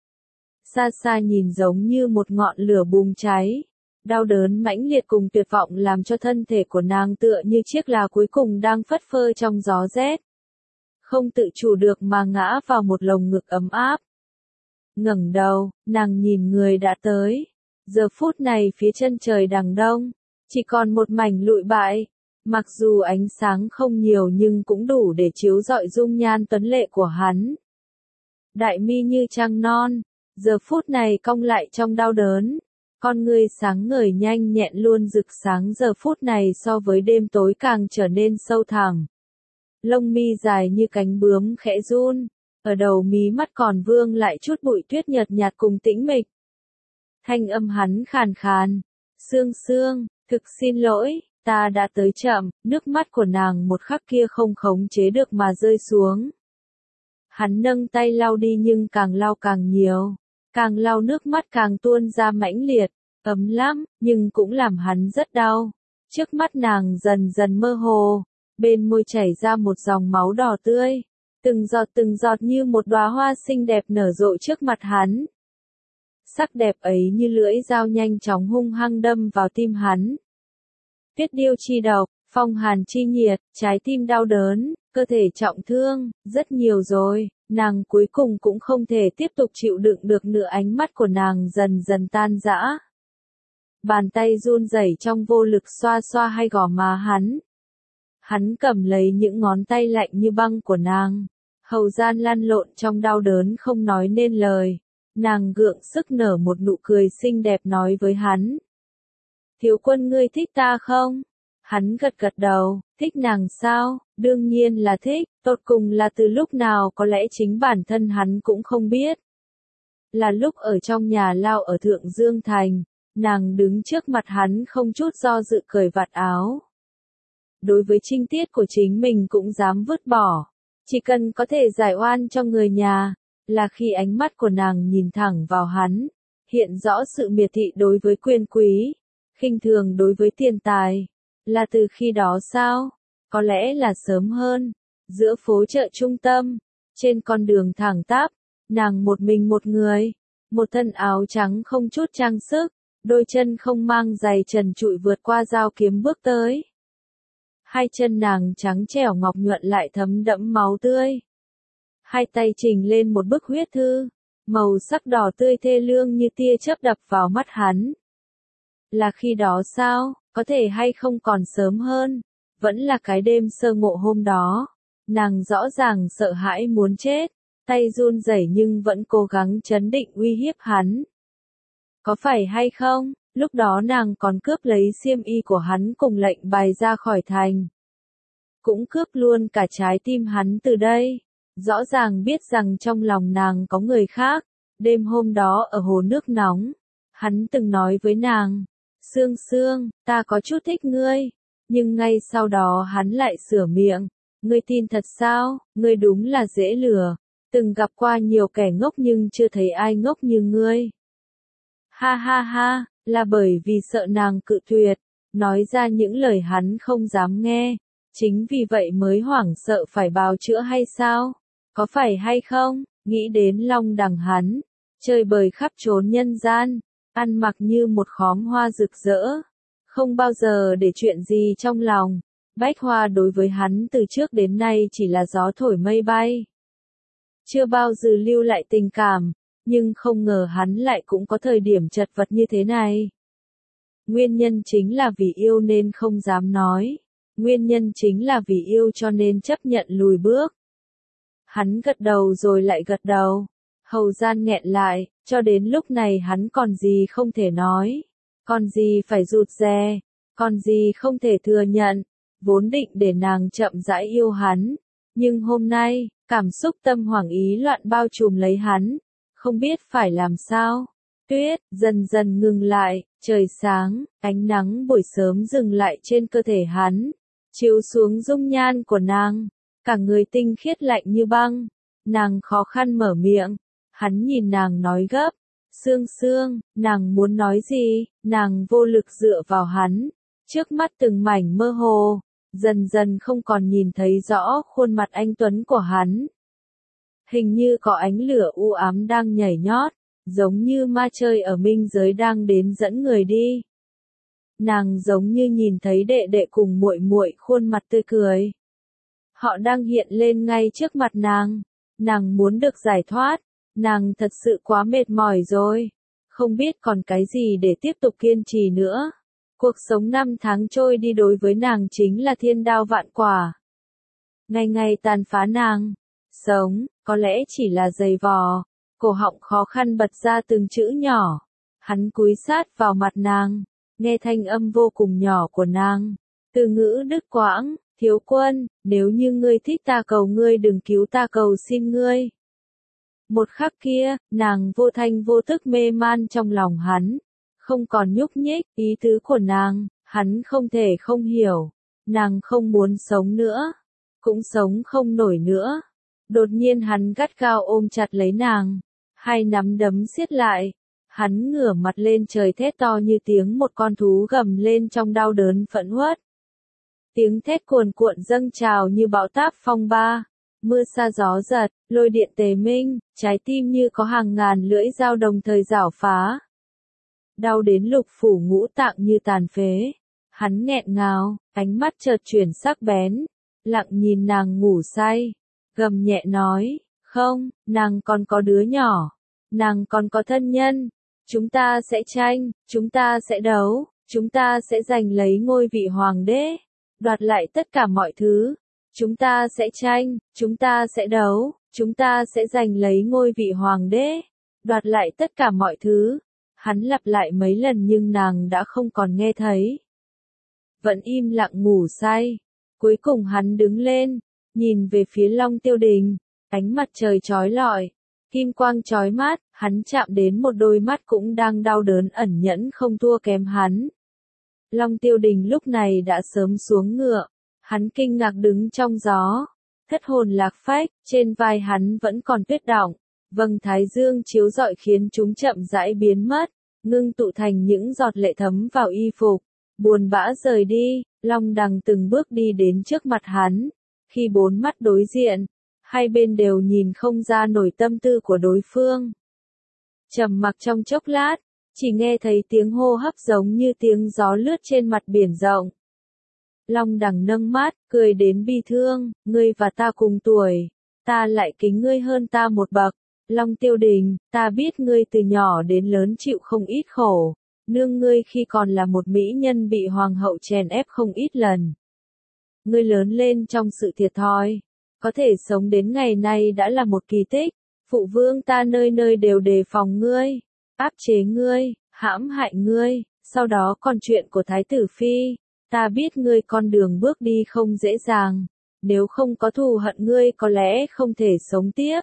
Xa xa nhìn giống như một ngọn lửa bùng cháy, đau đớn mãnh liệt cùng tuyệt vọng làm cho thân thể của nàng tựa như chiếc lá cuối cùng đang phất phơ trong gió rét. Không tự chủ được mà ngã vào một lồng ngực ấm áp. Ngẩng đầu, nàng nhìn người đã tới. Giờ phút này phía chân trời đằng đông, chỉ còn một mảnh lụi bại. Mặc dù ánh sáng không nhiều nhưng cũng đủ để chiếu rọi dung nhan tuấn lệ của hắn. Đại mi như trăng non, giờ phút này cong lại trong đau đớn. Con ngươi sáng ngời nhanh nhẹn luôn rực sáng giờ phút này so với đêm tối càng trở nên sâu thẳm. Lông mi dài như cánh bướm khẽ run, ở đầu mí mắt còn vương lại chút bụi tuyết nhợt nhạt cùng tĩnh mịch. Thanh âm hắn khàn khàn, Sương Sương, thực xin lỗi, ta đã tới chậm, nước mắt của nàng một khắc kia không khống chế được mà rơi xuống. Hắn nâng tay lau đi nhưng càng lau càng nhiều, càng lau nước mắt càng tuôn ra mãnh liệt, ấm lắm, nhưng cũng làm hắn rất đau. Trước mắt nàng dần dần mơ hồ, bên môi chảy ra một dòng máu đỏ tươi, từng giọt như một đóa hoa xinh đẹp nở rộ trước mặt hắn. Sắc đẹp ấy như lưỡi dao nhanh chóng hung hăng đâm vào tim hắn. Tuyết điêu chi độc, phong hàn chi nhiệt, trái tim đau đớn, cơ thể trọng thương, rất nhiều rồi, nàng cuối cùng cũng không thể tiếp tục chịu đựng được nữa, ánh mắt của nàng dần dần tan rã. Bàn tay run rẩy trong vô lực xoa xoa hai gò má hắn. Hắn cầm lấy những ngón tay lạnh như băng của nàng, hầu gian lăn lộn trong đau đớn không nói nên lời. Nàng gượng sức nở một nụ cười xinh đẹp nói với hắn. Thiếu quân ngươi thích ta không? Hắn gật gật đầu, thích nàng sao? Đương nhiên là thích, tột cùng là từ lúc nào có lẽ chính bản thân hắn cũng không biết. Là lúc ở trong nhà lao ở Thượng Dương Thành, nàng đứng trước mặt hắn không chút do dự cởi vạt áo. Đối với trinh tiết của chính mình cũng dám vứt bỏ, chỉ cần có thể giải oan cho người nhà. Là khi ánh mắt của nàng nhìn thẳng vào hắn, hiện rõ sự miệt thị đối với quyền quý, khinh thường đối với tiền tài. Là từ khi đó sao? Có lẽ là sớm hơn. Giữa phố chợ trung tâm, trên con đường thẳng tắp, nàng một mình một người, một thân áo trắng không chút trang sức, đôi chân không mang giày trần trụi vượt qua dao kiếm bước tới. Hai chân nàng trắng trẻo ngọc nhuận lại thấm đẫm máu tươi. Hai tay trình lên một bức huyết thư, màu sắc đỏ tươi thê lương như tia chớp đập vào mắt hắn. Là khi đó sao, có thể hay không còn sớm hơn, vẫn là cái đêm sơ ngộ hôm đó. Nàng rõ ràng sợ hãi muốn chết, tay run rẩy nhưng vẫn cố gắng trấn định uy hiếp hắn. Có phải hay không, lúc đó nàng còn cướp lấy xiêm y của hắn cùng lệnh bài ra khỏi thành. Cũng cướp luôn cả trái tim hắn từ đây. Rõ ràng biết rằng trong lòng nàng có người khác. Đêm hôm đó ở hồ nước nóng, hắn từng nói với nàng, Sương Sương, ta có chút thích ngươi. Nhưng ngay sau đó hắn lại sửa miệng, ngươi tin thật sao, ngươi đúng là dễ lừa. Từng gặp qua nhiều kẻ ngốc nhưng chưa thấy ai ngốc như ngươi. Ha ha ha, là bởi vì sợ nàng cự tuyệt, nói ra những lời hắn không dám nghe. Chính vì vậy mới hoảng sợ phải bào chữa hay sao? Có phải hay không? Nghĩ đến long đằng hắn, chơi bời khắp trốn nhân gian, ăn mặc như một khóm hoa rực rỡ, không bao giờ để chuyện gì trong lòng. Bách Hoa đối với hắn từ trước đến nay chỉ là gió thổi mây bay, chưa bao giờ lưu lại tình cảm, nhưng không ngờ hắn lại cũng có thời điểm chật vật như thế này. Nguyên nhân chính là vì yêu nên không dám nói, nguyên nhân chính là vì yêu cho nên chấp nhận lùi bước. Hắn gật đầu rồi lại gật đầu, hầu gian nghẹn lại, cho đến lúc này hắn còn gì không thể nói, còn gì phải rụt rè, còn gì không thể thừa nhận, vốn định để nàng chậm rãi yêu hắn, nhưng hôm nay, cảm xúc tâm hoảng ý loạn bao trùm lấy hắn, không biết phải làm sao. Tuyết dần dần ngừng lại, trời sáng, ánh nắng buổi sớm dừng lại trên cơ thể hắn, chiếu xuống dung nhan của nàng. cả người tinh khiết lạnh như băng. Nàng khó khăn mở miệng, hắn nhìn nàng nói gấp, Sương Sương, nàng muốn nói gì, nàng vô lực dựa vào hắn, trước mắt từng mảnh mơ hồ, dần dần không còn nhìn thấy rõ khuôn mặt anh tuấn của hắn. Hình như có ánh lửa u ám đang nhảy nhót, giống như ma chơi ở minh giới đang đến dẫn người đi. Nàng giống như nhìn thấy đệ đệ cùng muội muội khuôn mặt tươi cười. Họ đang hiện lên ngay trước mặt nàng. Nàng muốn được giải thoát. Nàng thật sự quá mệt mỏi rồi. Không biết còn cái gì để tiếp tục kiên trì nữa. Cuộc sống 5 tháng trôi đi đối với nàng chính là thiên đao vạn quả. Ngày ngày tàn phá nàng. Sống, có lẽ chỉ là giày vò. Cổ họng khó khăn bật ra từng chữ nhỏ. Hắn cúi sát vào mặt nàng. Nghe thanh âm vô cùng nhỏ của nàng. Từ ngữ đứt quãng, thiếu quân, nếu như ngươi thích ta cầu ngươi đừng cứu ta cầu xin ngươi. Một khắc kia, nàng vô thanh vô tức mê man trong lòng hắn. Không còn nhúc nhích, ý tứ của nàng, hắn không thể không hiểu. Nàng không muốn sống nữa. Cũng sống không nổi nữa. Đột nhiên hắn gắt gao ôm chặt lấy nàng. Hai nắm đấm siết lại. Hắn ngửa mặt lên trời thét to như tiếng một con thú gầm lên trong đau đớn phẫn uất. Tiếng thét cuồn cuộn dâng trào như bão táp phong ba, mưa sa gió giật, lôi điện tề minh, trái tim như có hàng ngàn lưỡi dao đồng thời rảo phá. Đau đến lục phủ ngũ tạng như tàn phế. Hắn nghẹn ngào, ánh mắt chợt chuyển sắc bén, lặng nhìn nàng ngủ say, gầm nhẹ nói, không, nàng còn có đứa nhỏ, nàng còn có thân nhân. Chúng ta sẽ tranh, chúng ta sẽ đấu, chúng ta sẽ giành lấy ngôi vị hoàng đế, đoạt lại tất cả mọi thứ. Chúng ta sẽ tranh, chúng ta sẽ đấu, chúng ta sẽ giành lấy ngôi vị hoàng đế, đoạt lại tất cả mọi thứ. Hắn lặp lại mấy lần nhưng nàng đã không còn nghe thấy. Vẫn im lặng ngủ say. Cuối cùng hắn đứng lên, nhìn về phía Long Tiêu Đình, ánh mặt trời chói lọi. Kim quang chói mắt, hắn chạm đến một đôi mắt cũng đang đau đớn ẩn nhẫn không thua kém hắn. Long Tiêu Đình lúc này đã sớm xuống ngựa, hắn kinh ngạc đứng trong gió, thất hồn lạc phách, trên vai hắn vẫn còn tuyết đọng, vầng thái dương chiếu rọi khiến chúng chậm rãi biến mất, ngưng tụ thành những giọt lệ thấm vào y phục, buồn bã rời đi. Long Đằng từng bước đi đến trước mặt hắn, khi bốn mắt đối diện. Hai bên đều nhìn không ra nổi tâm tư của đối phương. Trầm mặc trong chốc lát, chỉ nghe thấy tiếng hô hấp giống như tiếng gió lướt trên mặt biển rộng. Long Đằng nâng mắt, cười đến bi thương, ngươi và ta cùng tuổi, ta lại kính ngươi hơn ta một bậc. Long Tiêu Đình, ta biết ngươi từ nhỏ đến lớn chịu không ít khổ, nương ngươi khi còn là một mỹ nhân bị hoàng hậu chèn ép không ít lần. Ngươi lớn lên trong sự thiệt thòi. Có thể sống đến ngày nay đã là một kỳ tích. Phụ vương ta nơi nơi đều đề phòng ngươi, áp chế ngươi, hãm hại ngươi, sau đó còn chuyện của Thái tử Phi. Ta biết ngươi con đường bước đi không dễ dàng, nếu không có thù hận ngươi có lẽ không thể sống tiếp.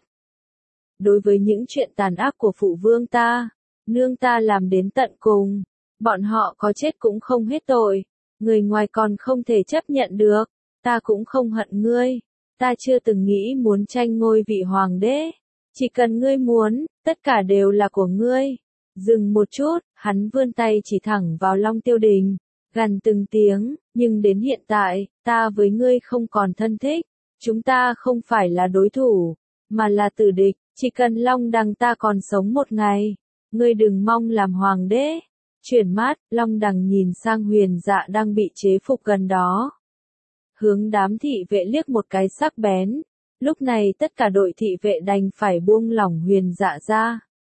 Đối với những chuyện tàn ác của phụ vương ta, nương ta làm đến tận cùng, bọn họ có chết cũng không hết tội, người ngoài còn không thể chấp nhận được, ta cũng không hận ngươi. Ta chưa từng nghĩ muốn tranh ngôi vị hoàng đế. Chỉ cần ngươi muốn, tất cả đều là của ngươi. Dừng một chút, hắn vươn tay chỉ thẳng vào Long Tiêu Đình, gằn từng tiếng, nhưng đến hiện tại, ta với ngươi không còn thân thích. Chúng ta không phải là đối thủ, mà là tử địch. Chỉ cần Long Đằng ta còn sống một ngày, ngươi đừng mong làm hoàng đế. Chuyển mắt, Long Đằng nhìn sang Huyền Dạ đang bị chế phục gần đó. Hướng đám thị vệ liếc một cái sắc bén. Lúc này tất cả đội thị vệ đành phải buông lỏng Huyền Dạ ra.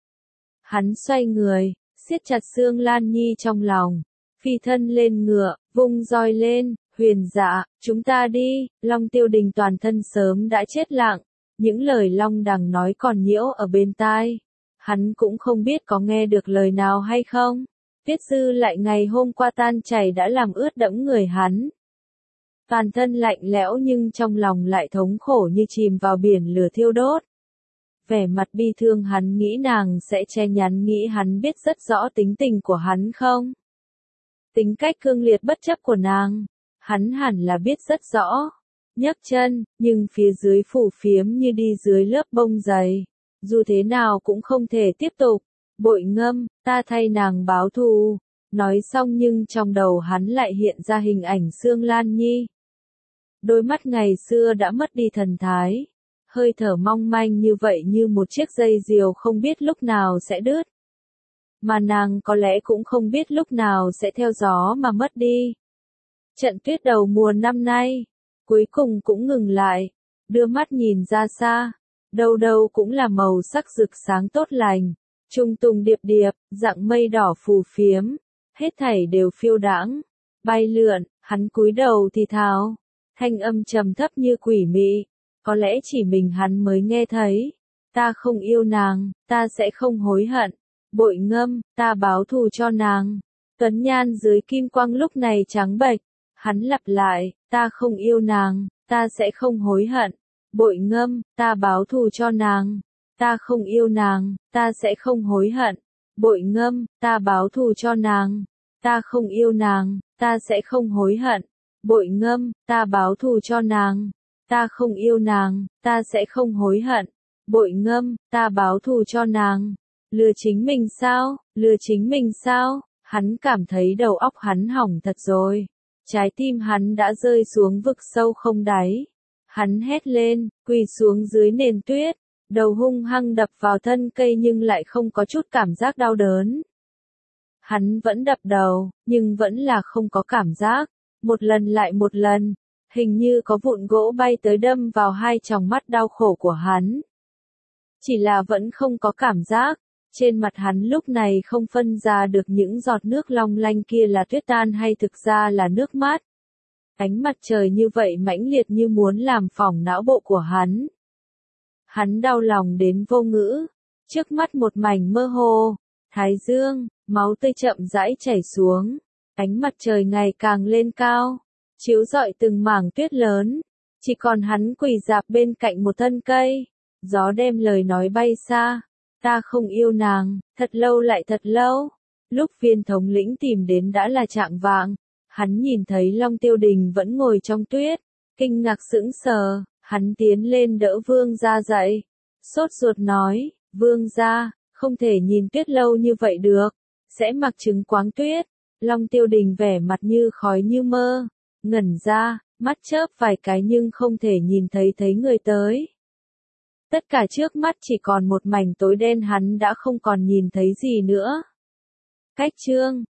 Hắn xoay người, siết chặt Sương Lan Nhi trong lòng, phi thân lên ngựa, vung roi lên. Huyền Dạ, chúng ta đi. Long Tiêu Đình toàn thân sớm đã chết lặng, những lời Long Đằng nói còn nhiễu ở bên tai. Hắn cũng không biết có nghe được lời nào hay không. Tuyết dư lại ngày hôm qua tan chảy đã làm ướt đẫm người hắn. Toàn thân lạnh lẽo nhưng trong lòng lại thống khổ như chìm vào biển lửa thiêu đốt. Vẻ mặt bi thương hắn nghĩ nàng sẽ che nhắn, nghĩ hắn biết rất rõ tính tình của hắn không? Tính cách cương liệt bất chấp của nàng, hắn hẳn là biết rất rõ. nhấc chân, nhưng phía dưới phủ phiếm như đi dưới lớp bông dày. Dù thế nào cũng không thể tiếp tục. Bội Ngâm, ta thay nàng báo thù. Nói xong nhưng trong đầu hắn lại hiện ra hình ảnh Sương Lan Nhi. Đôi mắt ngày xưa đã mất đi thần thái. Hơi thở mong manh như vậy như một chiếc dây diều không biết lúc nào sẽ đứt. Mà nàng có lẽ cũng không biết lúc nào sẽ theo gió mà mất đi. Trận tuyết đầu mùa năm nay, cuối cùng cũng ngừng lại, đưa mắt nhìn ra xa, đâu đâu cũng là màu sắc rực sáng tốt lành, trung tùng điệp điệp, dạng mây đỏ phù phiếm, hết thảy đều phiêu đãng, bay lượn, hắn cúi đầu thì thào, thanh âm trầm thấp như quỷ mị, có lẽ chỉ mình hắn mới nghe thấy, ta không yêu nàng, ta sẽ không hối hận, Bội Ngâm, ta báo thù cho nàng. Tuấn nhan dưới kim quang lúc này trắng bệch, hắn lặp lại, ta không yêu nàng, ta sẽ không hối hận. Bội Ngâm, ta báo thù cho nàng, ta không yêu nàng, ta sẽ không hối hận. Bội Ngâm, ta báo thù cho nàng, ta không yêu nàng, ta sẽ không hối hận. Bội Ngâm, ta báo thù cho nàng, ta không yêu nàng, ta sẽ không hối hận. Bội Ngâm, ta báo thù cho nàng. Lừa chính mình sao, lừa chính mình sao, hắn cảm thấy đầu óc hắn hỏng thật rồi. Trái tim hắn đã rơi xuống vực sâu không đáy. Hắn hét lên, quỳ xuống dưới nền tuyết, đầu hung hăng đập vào thân cây nhưng lại không có chút cảm giác đau đớn. Hắn vẫn đập đầu, nhưng vẫn là không có cảm giác. Một lần lại một lần, hình như có vụn gỗ bay tới đâm vào hai tròng mắt đau khổ của hắn. Chỉ là vẫn không có cảm giác. Trên mặt hắn lúc này không phân ra được những giọt nước long lanh kia là tuyết tan hay thực ra là nước mắt. Ánh mặt trời như vậy mãnh liệt như muốn làm phỏng não bộ của hắn. Hắn đau lòng đến vô ngữ. Trước mắt một mảnh mơ hồ. Thái dương, máu tươi chậm rãi chảy xuống. Ánh mặt trời ngày càng lên cao. Chiếu rọi từng mảng tuyết lớn. Chỉ còn hắn quỳ rạp bên cạnh một thân cây. Gió đem lời nói bay xa. Ta không yêu nàng, thật lâu lại thật lâu. Lúc Viên thống lĩnh tìm đến đã là chạng vạng. Hắn nhìn thấy Long Tiêu Đình vẫn ngồi trong tuyết. Kinh ngạc sững sờ, hắn tiến lên đỡ Vương gia dậy. Sốt ruột nói, Vương gia, không thể nhìn tuyết lâu như vậy được. Sẽ mặc trứng quáng tuyết. Long Tiêu Đình vẻ mặt như khói như mơ. Ngẩn ra, mắt chớp vài cái nhưng không thể nhìn thấy người tới. Tất cả trước mắt chỉ còn một mảnh tối đen hắn đã không còn nhìn thấy gì nữa. Cách chương